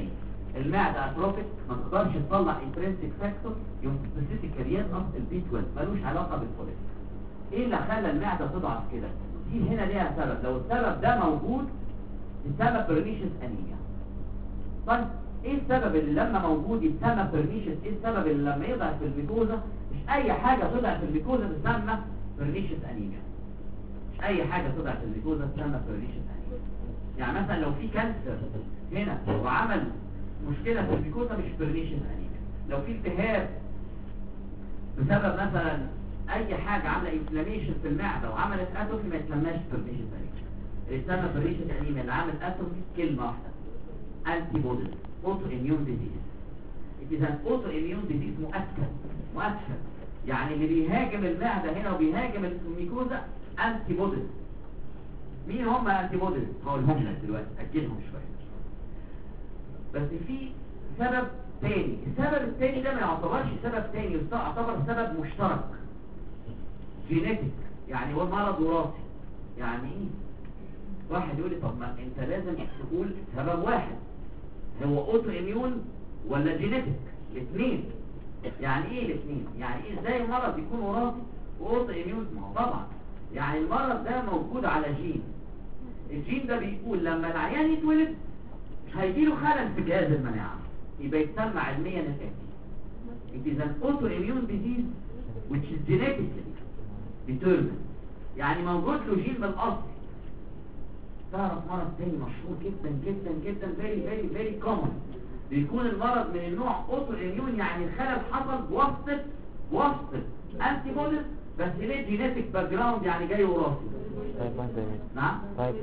المعده اتروفيك ما تقدرش تطلع انترنسيك فاكتور يوم سبيسيفيكالي ينقص البي 12 ملوش علاقه بالكوليك. ايه اللي خلى المعده تضعف كده؟ دي هنا ليها سبب. لو السبب ده موجود يسمى بيرنيشس انيميا. طيب ايه السبب اللي لما موجود يسمى بيرنيشس؟ ايه السبب اللي لما يضعف في الميكوزا؟ مش اي حاجه تضعف في الميكوزا تسمى بيرنيشس انيميا. مش اي حاجه تضعف في الميكوزا تسمى بيرنيشس انيميا. يعني مثلا لو في كانسر هنا وعمل مشكله في الميكوزا مش بيرنيشس انيميا. لو في التهاب بسبب مثلا اي حاجه عامله انفلاميشن في المعده وعملت اتروفي ما يسماش بيرنيشس انيميا. اللي يسمى بيرنيشس انيميا اللي عمل اتروفي كلمه واحده: antibodies, autoimmune disease. It is an autoimmune disease مؤكد. يعني اللي بيهاجم المعدة هنا وبيهاجم الميكوزا antibodies. مين هم antibodies؟ هقولهم لك دلوقتي، أجلهم شوية. بس في سبب تاني، السبب التاني ده ما يعتبرش سبب تاني، يعتبر سبب مشترك جينيتك، يعني هو مرض وراثي. يعني ايه؟ واحد يقول لي طب ما انت لازم تقول سبب واحد، هو اوتو اميون ولا جينيتك؟ الاثنين. يعني ايه الاثنين؟ يعني ايه ازاي المرض يكون وراثي واوتو اميون؟ ما هو طبعا يعني المرض ده موجود على جين، الجين ده بيقول لما العيان يتولد هيجيله خلل في جهاز المناعه، يبقى يتسمى علميا الاتي. It is an autoimmune disease which is genetically determined. يعني موجود له جين من الاصل. تعرف مرض تاني مشهور جدا جدا جدا very very very common، بيكون المرض من النوع اوتو اميون، يعني الخلل حصل بواسطة انتي بوديز بس ليه جينيتك باك جراوند، يعني جاي وراثي. نعم؟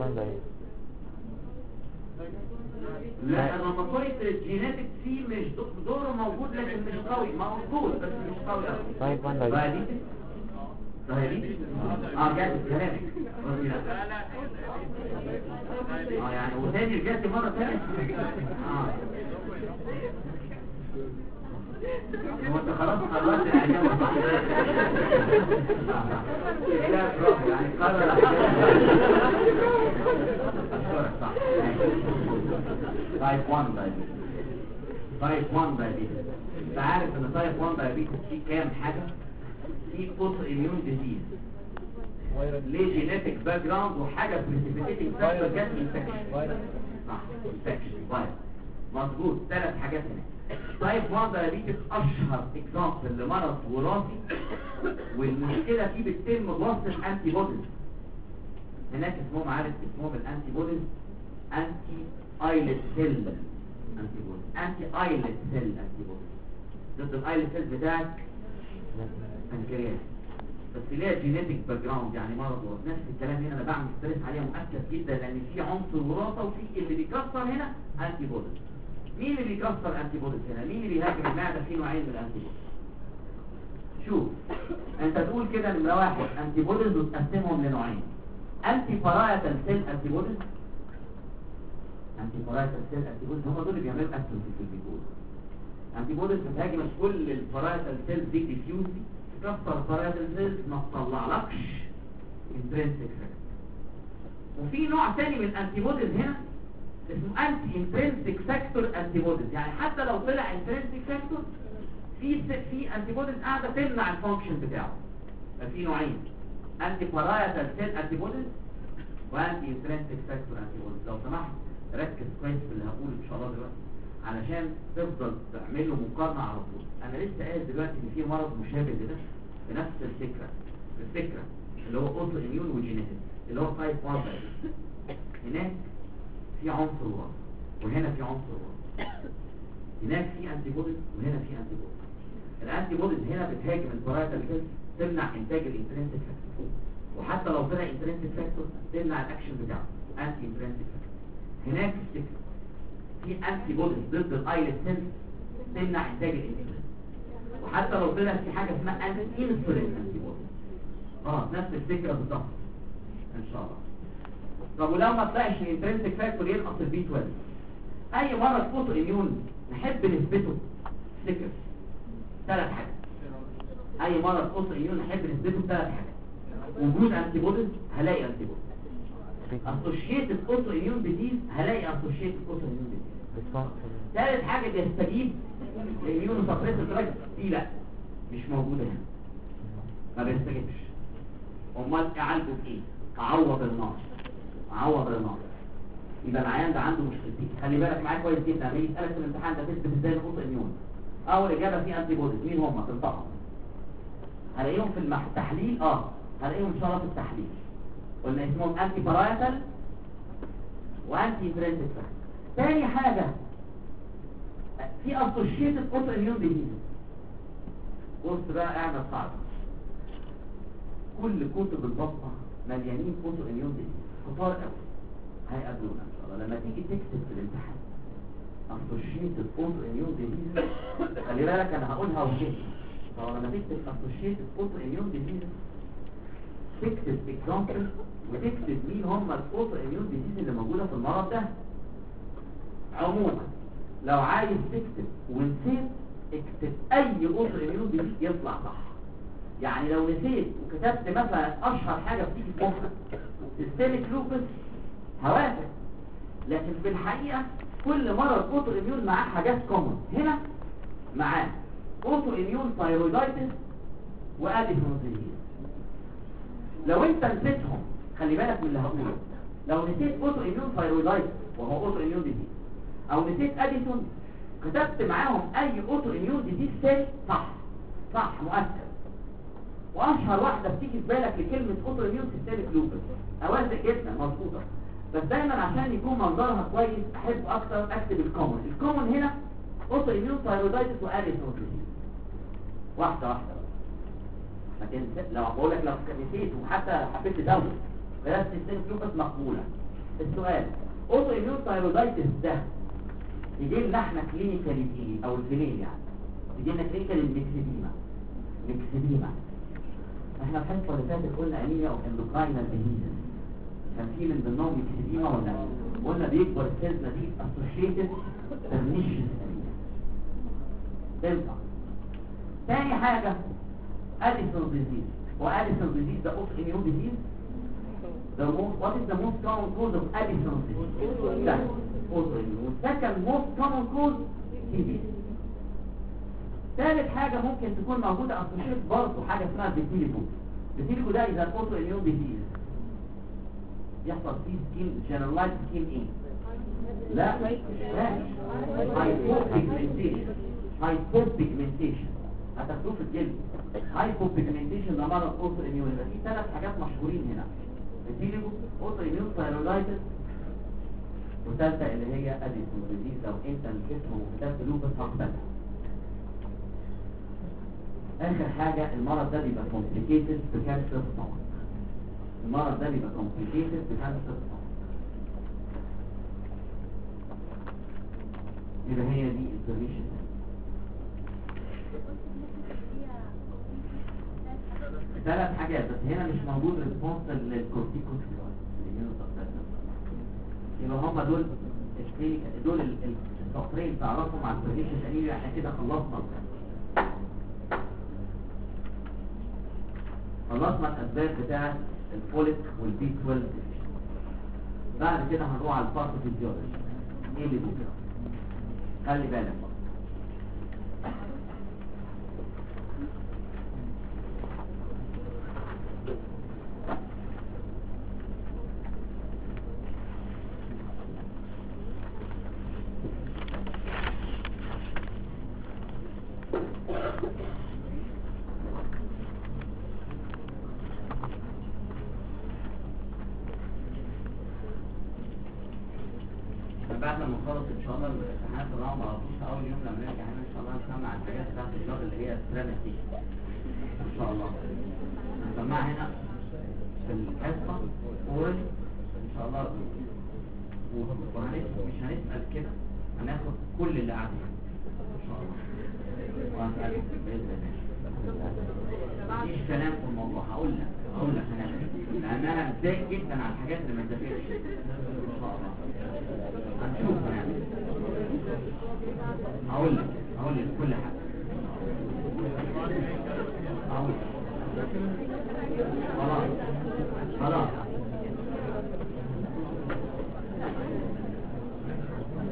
لا الروماتويد الجينيتك فيه مش دوره موجود لكن مش قوي، موجود بس مش قوي قوي. جات كلامك يعني وتاني رجعت مرة تانية. هو انت خلاص قررت الإجابة صح؟ لا برافو، يعني قرر أشكرك صح. تايب 1 دايبيتس. تايب 1 دايبيتس. انت عارف ان تايب 1 دايبيتس فيه كام حاجة؟ في اوتو اميون ديزيز ليه جينيتك باك جراوند وحاجه بريسيبيتيتنج فاكتور جت انفكشن. صح انفكشن فايروس مظبوط. 3 حاجات هنا. تايب 1 دايابيتس اشهر اكزامبل لمرض وراثي والمشكله فيه بتتم بواسطه انتي بوديز. هناك اسمهم، عارف اسمهم الانتي بوديز؟ انتي ايلت سيل انتي بوديز، انتي ايلت سيل انتي بوديز ضد الايلت سيل بتاعك بنكرياس، بس ليها جينيتك باك جراوند يعني مرض وراثي. نفس الكلام هنا انا بعمل ستريس عليها مؤكد جدا لان في عنصر وراثه وفي اللي بيكسر هنا انتي بوديز. مين اللي بيكسر انتي بوديز هنا؟ مين اللي بيهاجم المعده؟ في نوعين من الانتي بوديز. شوف انت تقول كده نمره واحد انتي بوديز وتقسمهم لنوعين: انتي بارايتال سيل انتي بوديز. انتي بارايتال سيل انتي بوديز هم دول اللي بيعملوا اتروفي في الميكوزا. انتي بوديز بتهاجم كل البارايتال سيلز دي ديفيوزلي، تكسر بارايتال سيلز ما تطلعلكش انترنسيك فاكتور. وفي نوع ثاني من الانتي بوديز هنا اسمه انتي انترنسيك فاكتور انتي بوديز، يعني حتى لو طلع انترنسيك فاكتور في انتي بوديز قاعده تمنع الفانكشن بتاعه. ففي نوعين: انتي بارايتال سيل انتي بوديز وانتي انترنسيك فاكتور انتي بوديز. لو سمحت ركز كويس في اللي هقوله ان شاء الله دلوقتي علشان تفضل تعمل له مقارنه على طول. انا لسه قايل دلوقتي ان في مرض مشابه لده بنفس الفكره اللي هو اوتو اميون وجينيتك اللي هو تايب 1 دايبيتس. هناك في عنصر وراثي وهنا في عنصر وراثي، هناك في انتي بوديز وهنا في انتي بوديز. الانتي بوديز هنا بتهاجم البارايتال سيلز تمنع انتاج الانترنسيك فاكتور، وحتى لو طلع انترنسيك فاكتور تمنع الاكشن بتاعه انتي انترنسيك فاكتور. هناك في انتي بوديز ضد الايلت سيلز تمنع انتاج الانسولين، وحتى لو طلع في حاجه اسمها انتي انسولين انتي بوديز. نفس الفكره بالظبط ان شاء الله. طب ولو ما طلعش الانترنسيك فاكتور ينقص البي 12، اي مرض اوتو اميون نحب نثبته سكر 3 حاجات. اي مرض اوتو اميون نحب نثبته 3 حاجات: وجود انتي بوديز، هلاقي انتي بوديز; اسوشيتد اوتو اميون ديزيز، هلاقي اسوشيتد اوتو اميون ديزيز. ثالث حاجة بيستجيب لإميونو سبريسيف دراج دي لا مش موجودة هنا، ما بيستجيبش. امال اعالجه بايه؟ اعوض النار. يبقى العيان ده عنده مشكلتين، خلي بالك معايا كويس جدا لما يجي يسالك في الامتحان ده تثبت ازاي الاوتو اميون. اول اجابه في انتي بوديز، مين هم؟ تنطقهم هلاقيهم في التحليل، هلاقيهم ان شاء الله في التحليل. قلنا اسمهم انتي بارايتال وانتي فرنسيك. تاني حاجه في اسوشيتد اوتو اميون ديزيز. بص بقى اعمل قاعده، كل كتب البطنه مليانين اوتو اميون ديزيز كتار قوي، هيقابلونا ان شاء الله لما تيجي تكتب في الامتحان اسوشيتد اوتو اميون ديزيز. خلي بالك انا هقولها وجهي، لما تكتب اسوشيتد اوتو اميون ديزيز تكتب اكزامبل وتكتب مين هم الاوتو اميون ديزيز اللي موجوده في المرض ده. عموما لو عايز تكتب ونسيت اكتب اي اوتو اميون ديزيز يطلع صح. يعني لو نسيت وكتبت مثلا اشهر حاجه بتيجي في مخك سيستميك لوبس هوافق، لكن في الحقيقه كل مرض اوتو اميون معاه حاجات كومن. هنا معاه اوتو اميون ثايرويدايتس واديسون ديزيز. لو انت نسيتهم خلي بالك من اللي هقوله، لو نسيت اوتو اميون ثايرويدايتس وهو اوتو اميون ديزيز او نسيت اديسون كتبت معاهم اي اوتو اميون ديزيز تاني صح مؤثر. واشهر واحده بتيجي في بالك لكلمه اوتو اميون سيستميك لوبس، اوافق جدا مظبوطه، بس دايما عشان يكون منظرها كويس احب اكتر اكتب الكومن هنا اوتو اميون ثايرويدايتس واديسون ديزيز. واحده لكن لو بقول لك لو نسيت وحتى حبيت تزود بلاش سيستميك لوبس مقبوله. السؤال اوتو اميون ثايرويدايتس ده يجي لنا احنا كلينيكالي ايه او الفينيل، يعني يجي لنا كلينيكالي الميكسيديما. احنا الحصه اللي فاتت قلنا انيميا او اندوكراينال ديزيز، كان في من ضمنهم ميكسيديما ولا قلنا بيكبر السيلز دي اسوشيتد برنيشيس انيميا. تنفع. تاني حاجه اديسون ديزيز، واديسون ديزيز ده اوتو اميون ديزيز. What is the most common cause of Addison's disease? autoimmune. Second most common cause TB. ثالث حاجة ممكن تكون موجودة أسوشيت برضه حاجة اسمها فيتيليجو. فيتيليجو ده إذا أوتو إميون ديزيز يحصل فيه سكين جنرالايز سكين إيه؟ لا هايبوبيجمنتيشن هتاخدوه في الجلد. هايبوبيجمنتيشن ده مرض أوتو إميون. يبقى في ثلاث حاجات مشهورين هنا: فيتيليجو، أوتو إميون ثايرويدايتس، وثالثة اللي هي أديسون ديزيز. لو أنت الجسم وكتبت لوبس هقبلها. آخر حاجة المرض ده بيبقى complicated بكانسر stomach. المرض ده بيبقى complicated بكانسر stomach. يبقى هي دي البرميشن. ثلاث حاجات بس هنا مش موجود ريسبونس للكورتيكوستيرويد. يبقى هم دول دول السطرين تعرفهم على البرميشن الانيميا. احنا كده خلصنا الاسباب بتاعه الفوليك والبي 12. بعد كده هنروح على الباثوفيزيولوجي. ايه اللي بيجرى؟ خلي بالك بعد ما نخلص ان شاء الله الامتحانات الرابعه على طول اول يوم لما نرجع هنا ان شاء الله نسمع الحاجات بتاعت الشهر اللي هي ستراماتيك ان شاء الله نسمعها هنا في الحصه اورال ان شاء الله. مش هنسال كده، هناخد كل اللي قاعدين ان شاء الله وهسالك باذن الله. مفيش كلام في الموضوع. هقول لك هنعمل ايه، لان انا متضايق جدا على الحاجات اللي ما اتذاكرتش ان شاء الله. هنشوف هنعمل. هقول لك كل حاجه. هقول خلاص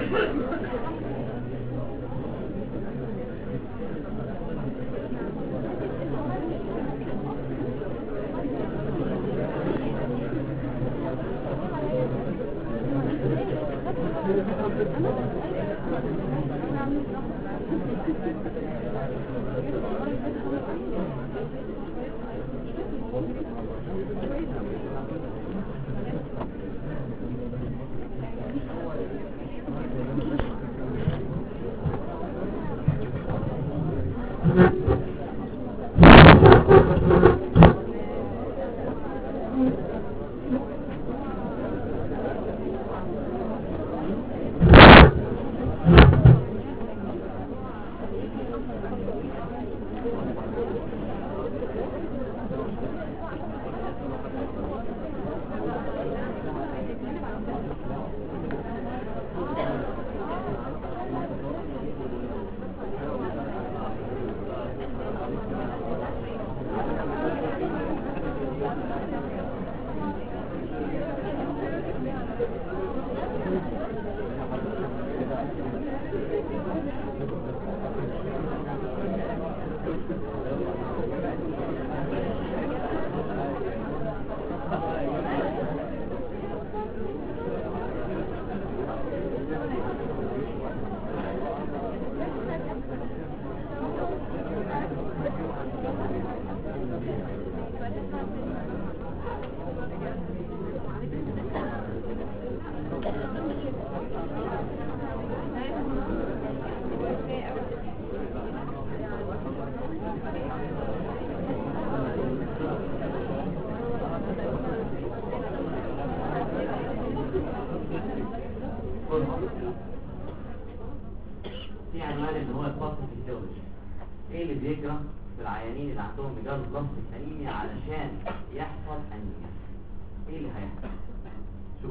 في عنوان اللي هو الباثوفيسيولوجي. ايه اللي بيجرى في العيانين اللي عندهم ميجالوبلاستيك انيميا علشان يحصل انيميا؟ ايه اللي هيحصل؟ شوف،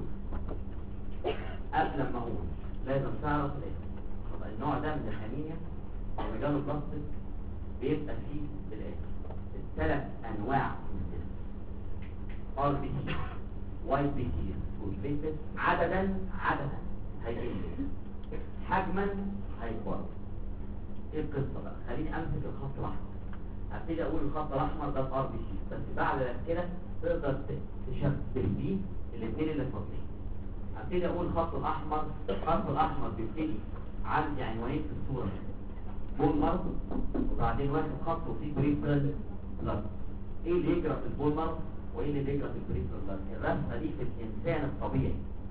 قبل ما اقول لازم تعرف ايه النوع ده من الانيميا. الميجالوبلاستيك بيبقى فيه الاتي الثلاث انواع من الجسم: ار بي سي، واي بي سي والبيتس. عددا هيقل، حجما هيكبر. ايه القصه بقى؟ خليني امسك الخط الاحمر. هبتدي اقول الخط الاحمر ده الار بي سي، بس بعد كده تقدر تشبه بيه الاثنين اللي فاضلين. هبتدي اقول الخط الاحمر بيبتدي عندي عنوانين في الصوره: بول مارك، وبعدين واخد خط وفيه بريفرال بلاد. ايه اللي يجرى في البول مارك وايه اللي بيجرى في البريفرال بلاد؟ الرسمه دي في الانسان الطبيعي.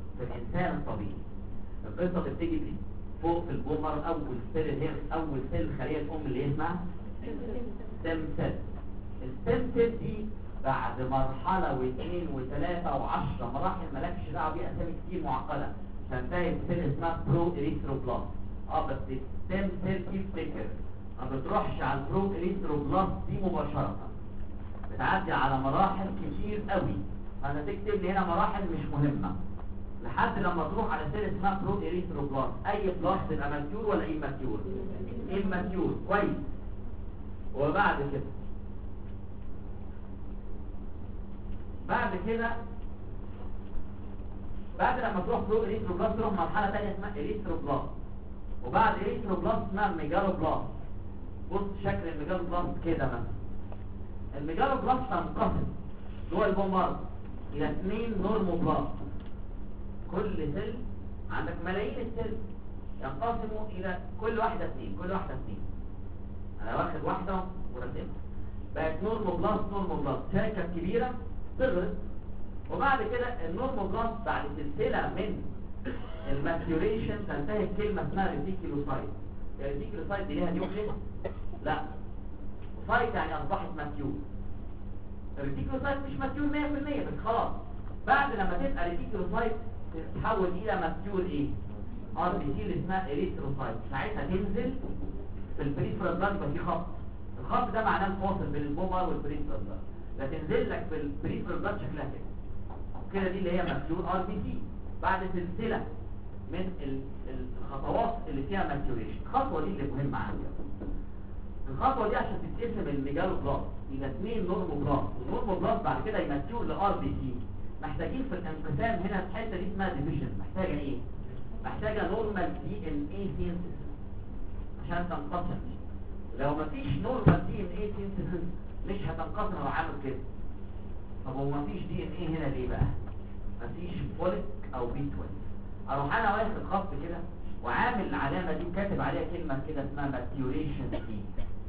القصه بتبتدي فوق في البول مارك. اول سيل خليه الام اللي اسمها ستيم سيل. الستيم سيل دي بعد مرحله واثنين وثلاثه و10 مراحل مالكش دعوه بيها، اسامي كتير معقده، تنتهي بسيل اسمها برو اريثروبلاست. بس الستيم سيل دي افتكر ما بتروحش على البرو اريثروبلاست دي مباشره، بتعدي على مراحل كتير قوي. فانا تكتب لي هنا مراحل مش مهمه لحد لما تروح على سيل اسمها برو اريثروبلاست. اي بلاست تبقى ماتيور ولا اماتيور؟ اماتيور. كويس. وبعد كده بعد لما تروح برو اريثروبلاست تروح مرحله ثانيه اسمها اريثروبلاست، وبعد اريثروبلاست اسمها ميجالوبلاست. بص شكل الميجالوبلاست كده مثلا. الميجالوبلاست تنقسم جوه البومبارد الى 2 نورموبلاست. كل سيل عندك ملايين السيل ينقسموا الى كل واحده 2. انا واخد واحده ورسمها بقت نورموبلاست. شركه كبيره صغرت، وبعد كده النورموبلاست بعد سلسله من الماتيوريشن تنتهي بكلمه اسمها ريتيكولوسايت. الريتيكولوسايت دي ليها نيوكليس؟ لا. سايت يعني اصبحت ماتيور. الريتيكولوسايت مش ماتيور 100% بس خلاص. بعد لما تبقى ريتيكولوسايت تتحول الى ماتيور ايه؟ ار بي سي اللي اسمها اريثروسايت. ساعتها تنزل في البريفرال بلاد. يبقى في خط، الخط ده معناه الفاصل بين البومر والبريفرال بلاد. لا تنزل لك في البريفرال بلاد شكلها كده دي اللي هي ماتيور ار بي سي بعد سلسله من الخطوات اللي فيها ماتيوريشن. الخطوه دي اللي مهمه عندي. الخطوه دي عشان تتقسم الميجالوبلاست الى 2 نورموبلاست، والنورموبلاست بعد كده يماتيور لار بي سي. محتاجين في الانقسام هنا الحته دي اسمها ديفيجن. محتاجه ايه؟ محتاجه نورمال دي ان اي سينثيسيس عشان تنقسم. لو مفيش نورمال دي ان اي سينثيسيس مش هتنقسم لو عامل كده. طب هو مفيش دي ان اي هنا ليه بقى؟ مفيش فوليك او بي 12. اروح انا واخد خط كده وعامل العلامه دي وكاتب عليها كلمه كده اسمها ماتيوريشن دي.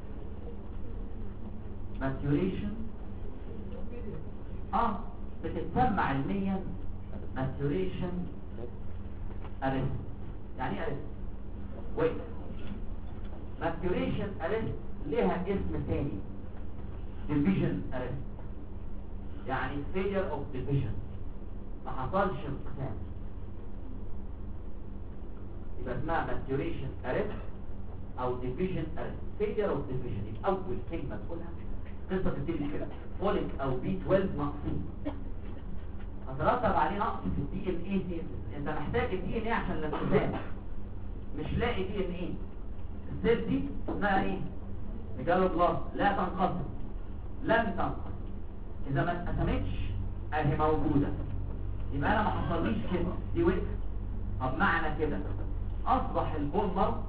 ماتيوريشن بتتسمى علميا ماتيوريشن ارست. يعني ايه ارست؟ ويت. ماتيوريشن ارست لها اسم تاني، ديفيجن ارست. يعني failure of division، ما حصلش انقسام، يبقى اسمها maturation arrest او division arrest. failure of division يبقى اول كلمه تقولها قصه تبتدي كده، فوليك او بي 12 ناقصين، هترتب عليه نقص في الدي ان اي سينثيسيس. انت محتاج الدي ان اي عشان الانقسام، مش لاقي دي ان اي. السيل دي اسمها ايه؟ ميجالوبلاست، لا تنقسم، لن تنقسم. اذا ما اتقسمتش اهي موجوده، يبقى انا ما حصليش كده، دي وقفت. طب معنى كده اصبح البولمر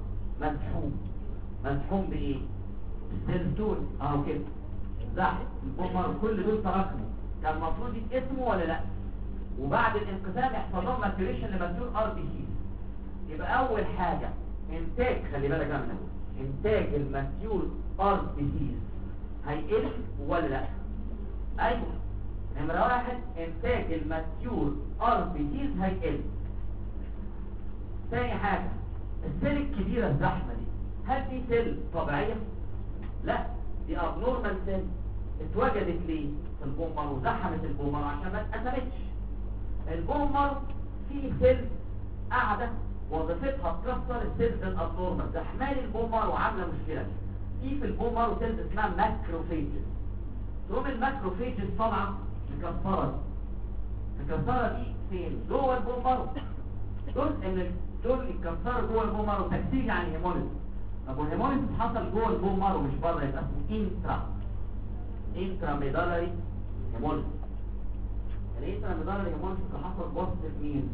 مزحوم بايه؟ السيل دول اهو كده زحف البولمر، كل دول تراكموا، كان المفروض يتقسموا ولا لا؟ وبعد الانقسام يحصل لهم ماتيوريشن لماتيور ار بي سي. يبقى اول حاجه انتاج، خلي بالك بقى من انتاج الماتيور ار بي سي هيقل ولا لا؟ ايوه. نمرة واحد، انتاج الماتيور ار بي سيز هيقل. ثاني حاجة، السيل الكبيرة الزحمة دي هل دي سيل طبيعية؟ لا، دي ابنورمال سيل اتوجدت ليه في البومر وزحمت البومر عشان ما اتقسمتش. البومر فيه سيل قاعدة وظيفتها تكسر السيلز الابنورمال، زحمال البومر وعاملة مشكلة. في البومر سيلز اسمها ماكروفيجز، تقوم الماكروفيجز طالعه مكسره دي فين؟ جوه البومر. جزء من دول اتكسروا جوه البومر، وتكسير يعني هيموليز. طب والهيموليز حصل جوه البومر ومش بره، يبقى اسمه انترا ميدالري هيموليز. الانترا ميدالري هيموليز اللي حصل بواسطه مين؟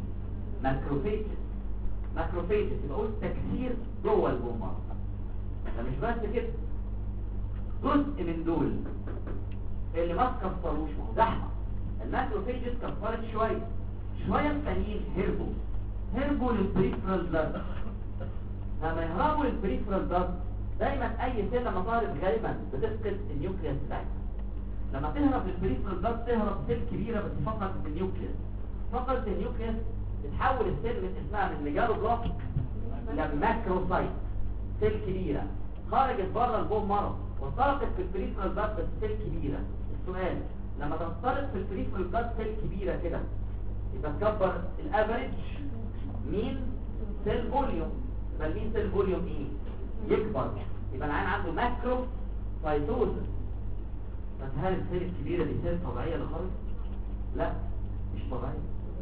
ماكروفيجز. يبقى قلت تكسير جوه البومر. ده مش بس كده، جزء من دول اللي ما تكسروش زحمه، الماكروفيجز كسرت شويه التانيين هربوا للبريفرال بلاد. لما يهربوا للبريفرال بلاد دايما اي سيل لما ظهرت غالبا بتفقد النيوكليوس بتاعتها. لما تهرب للبريفرال بلاد تهرب سيل كبيره بس فقدت النيوكليوس. فقدت النيوكليوس تتحول السيل من اسمها من ميجالوبلاست لماكروسايت، سيل كبيره خرجت بره البون مارو وانطلقت في البريفرال بلاد بس سيل كبيره. السؤال، لما تنطلق في البريفرال بلاد سيل كبيره كده يبقى تكبر الافريج مين؟ سيل فوليوم. يبقى مين سيل فوليوم ايه؟ يكبر. يبقى العين عنده ماكرو سايتوزس. بس هل السيل الكبيره دي سيل طبيعيه اللي خرجت؟ لا، مش طبيعيه.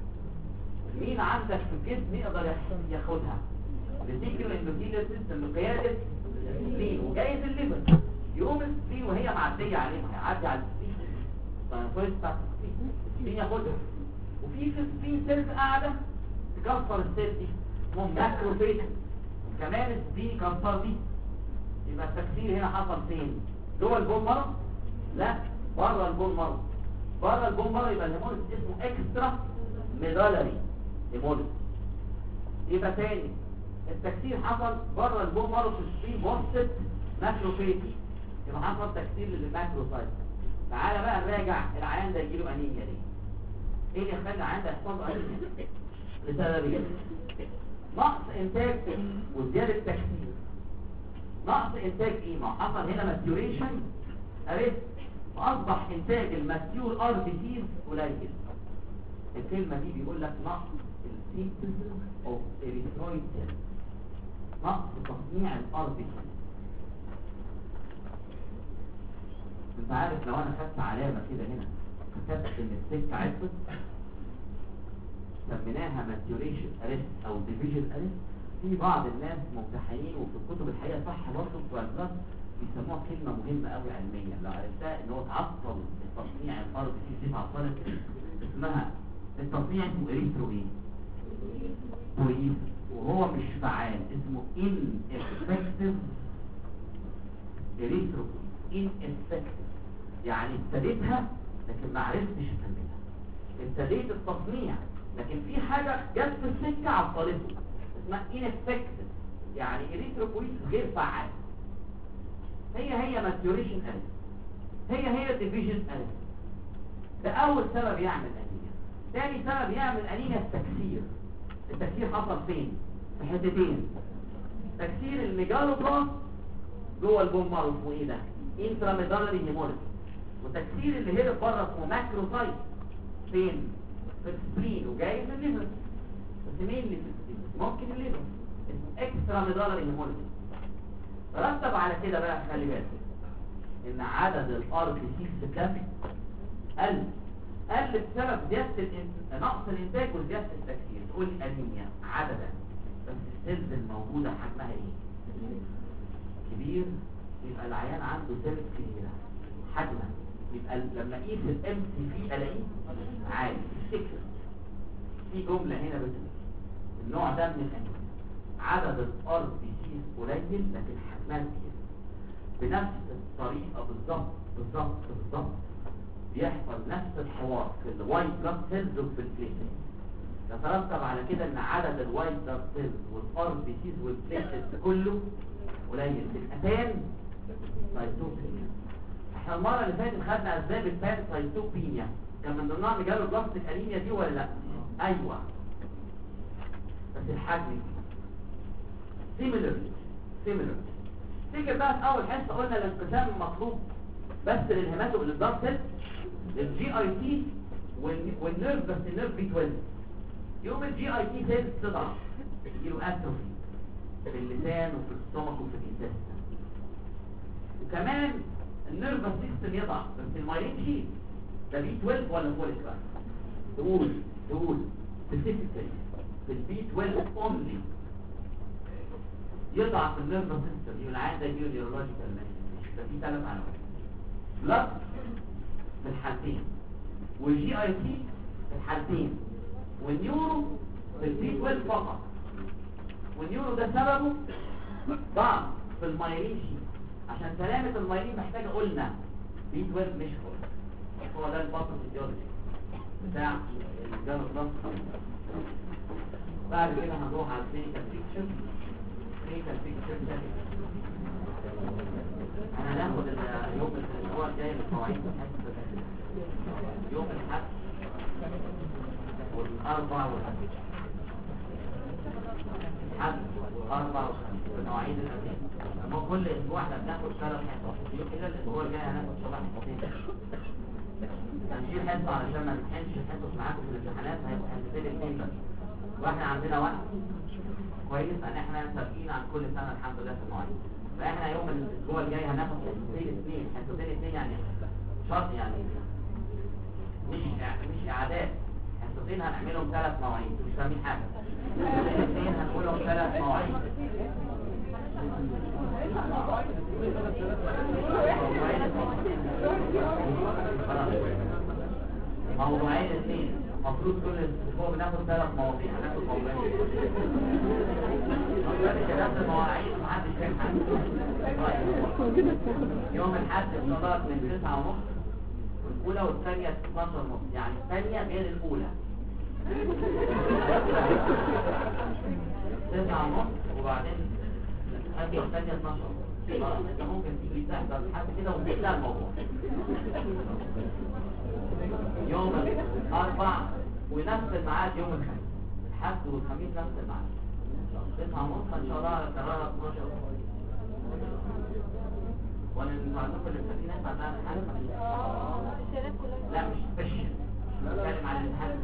مين عندك في الجسم يقدر ياخدها؟ الريتيكولو اندوثيليال سيستم بقياده السبلين وجايز الليفر. يقوم السبلين وهي معديه عليهم، هيعدي على السبلين التنفس بتاعت السبلين ياخدها. وفي السبلين سيلز قاعده تكسر السيل دي اسمهم ماكروفيج. كمان السبلين كسر دي. يبقى التكسير هنا حصل فين؟ جوه البون مارو؟ لا، بره البون مارو. بره البون مارو يبقى الهيموليز اسمه اكسترا ميدالري هيموليز. يبقى تاني التكسير حصل بره البون مارو في السبلين بواسطه ماكروفيج، يبقى حصل تكسير للماكروسايت. تعالى بقى نراجع العيان ده يجيله انيميا ليه؟ ايه اللي يخلي العيان ده يحصل له انيميا؟ لسببين: نقص انتاج وزياده تكسير. نقص انتاج ايه؟ ما حصل هنا ماتيوريشن اريست، واصبح انتاج الماتيور ار بي سيز قليل. الكلمه دي بيقول لك نقص السينثيسيس اوف اريثرويد سيل، نقص تصنيع الار بي سيز. انت عارف لو انا خدت علامه كده هنا كتبت ان السكه عطت سميناها ماتيوريشن اريست او ديفيجن اريست. في بعض الناس ممتحنين وفي الكتب الحقيقه صح برضه بتوع البلاد بيسموها كلمه مهمه قوي علميا لو عرفتها، ان هو تعطل التصنيع الار بي سي. دي اتعطلت اسمها التصنيع اسمه اريثرو ايه؟ بويز. وهو مش فعال اسمه ineffective erythropoiesis. ineffective يعني ابتديتها لكن ما عرفتش اكملها، ابتديت التصنيع لكن في حاجة جت في السكة عطلته، اسمها ineffective يعني erythropoiesis غير فعال. هي maturation error، هي division error. ده أول سبب يعمل أنيميا. تاني سبب يعمل أنيميا التكسير. التكسير حصل فين؟ في حتتين. تكسير الميجالوبلاست جوه البون مارو اسمه ايه ده؟ انتراميدالري هيموليز. وتكسير اللي هرب بره اسمه ماكروسايت فين؟ في السبلين وجاي من الليفر. بس مين اللي في السبلين؟ ممكن الليفر اسمه اكستراميدالري هيموليز. رتب على كده بقى خلي بالك ان عدد الار بي سي في الدم قل بسبب زياده نقص الانتاج وزياده التكسير. تقول لي انيميا عددا بس السيلز الموجوده حجمها ايه؟ كبير، يبقى العيان عنده سيلز كبيره حجما، يبقى لما اقيس الام سي في الاقيه عالي. افتكر في جمله هنا بتقول النوع ده من الانيميا عدد الار بي سي قليل لكن حجمها كبير. بنفس الطريقه بالظبط بيحصل نفس الحوار في الوايت بلاد سيلز وفي البليتلز. يترتب على كده ان عدد الوايت بلاد سيلز والار بي سيز والبليتلز كله قليل. الاتان سايتوبينيا. احنا المره اللي فاتت خدنا اسباب البان سايتوبينيا، كان من ضمنها ميجالو بلاستيك انيميا دي ولا لا؟ ايوه بس الحجم سيميلر. تيجي بقى في اول حصه قلنا الانقسام مطلوب بس للهيماتو بالبلاد سيل للجي اي تي والنيرف، بس النيرف بي 12 يوم الجي اي تي سيلز تضعف يجيله اتروفي في اللسان وفي السtomach وفي الانتستين، وكمان النيرف سيستم يضعف بس المايلين شيل. ده بي 12 ولا فوليك بقى؟ تقول سبيسيفيكالي في البي 12 اونلي يضعف النيرف سيستم. يبقى العيان ده نيورولوجيكال مانيفستيشن. ده في 3 عناوين: بلاد في الحالتين، والجي اي تي في الحالتين، والنيورو في البي 12 فقط. والنيورو ده سببه ضعف في المايلين شيت. عشان سلامة المايلين محتاجة قلنا بي 12 مش هو ده الباثوفيزيولوجي بتاع الجانو بلاس. بعد كده هنروح على الكلينيكال بيكتشر. انا هناخد يوم الاسبوع الجاي بالمواعيد يوم الاحد والاربع والخميس. الحد والاربع والخميس بالمواعيد القديمه. اما كل اسبوع احنا بناخد 3 حصص. يوم كده الاسبوع الجاي هناخد 7 حصصين. هنشيل حصه علشان ما نتحنش الحصص معاكم في الامتحانات، هيبقوا حصتين 2 بس، واحنا عندنا وقت كويس ان احنا سابقين عن كل سنه الحمد لله في المواعيد. فاحنا يوم الاسبوع الجاي هناخد حصتين 2 يعني شرط، يعني مش اعداد. حصتين هنعملهم 3 مواعيد، مش فاهمين حاجه. 2 هنقولهم 3 مواعيد. موضوعين 2 المفروض كل اسبوع بناخد 3 مواضيع. هناخد موضوعين كده في المواعيد محدش فاهم حاجه. يوم الاحد ان شاء الله من 9:30 والاولى والثانيه 12:30، يعني الثانيه غير الاولى 9:30 وبعدين الثانيه 12. انت ممكن تيجي تحضر لحد كده وتبدا الموضوع يوم الاربع ونفس الميعاد يوم الخميس. الحد والخميس نفس الميعاد 9:30 ان شاء الله. هنكررها 12. ولا المعلومات اللي بتاعتنا نسمع بقى الامتحان؟ لا مش سبيشال، بتكلم عن الامتحان.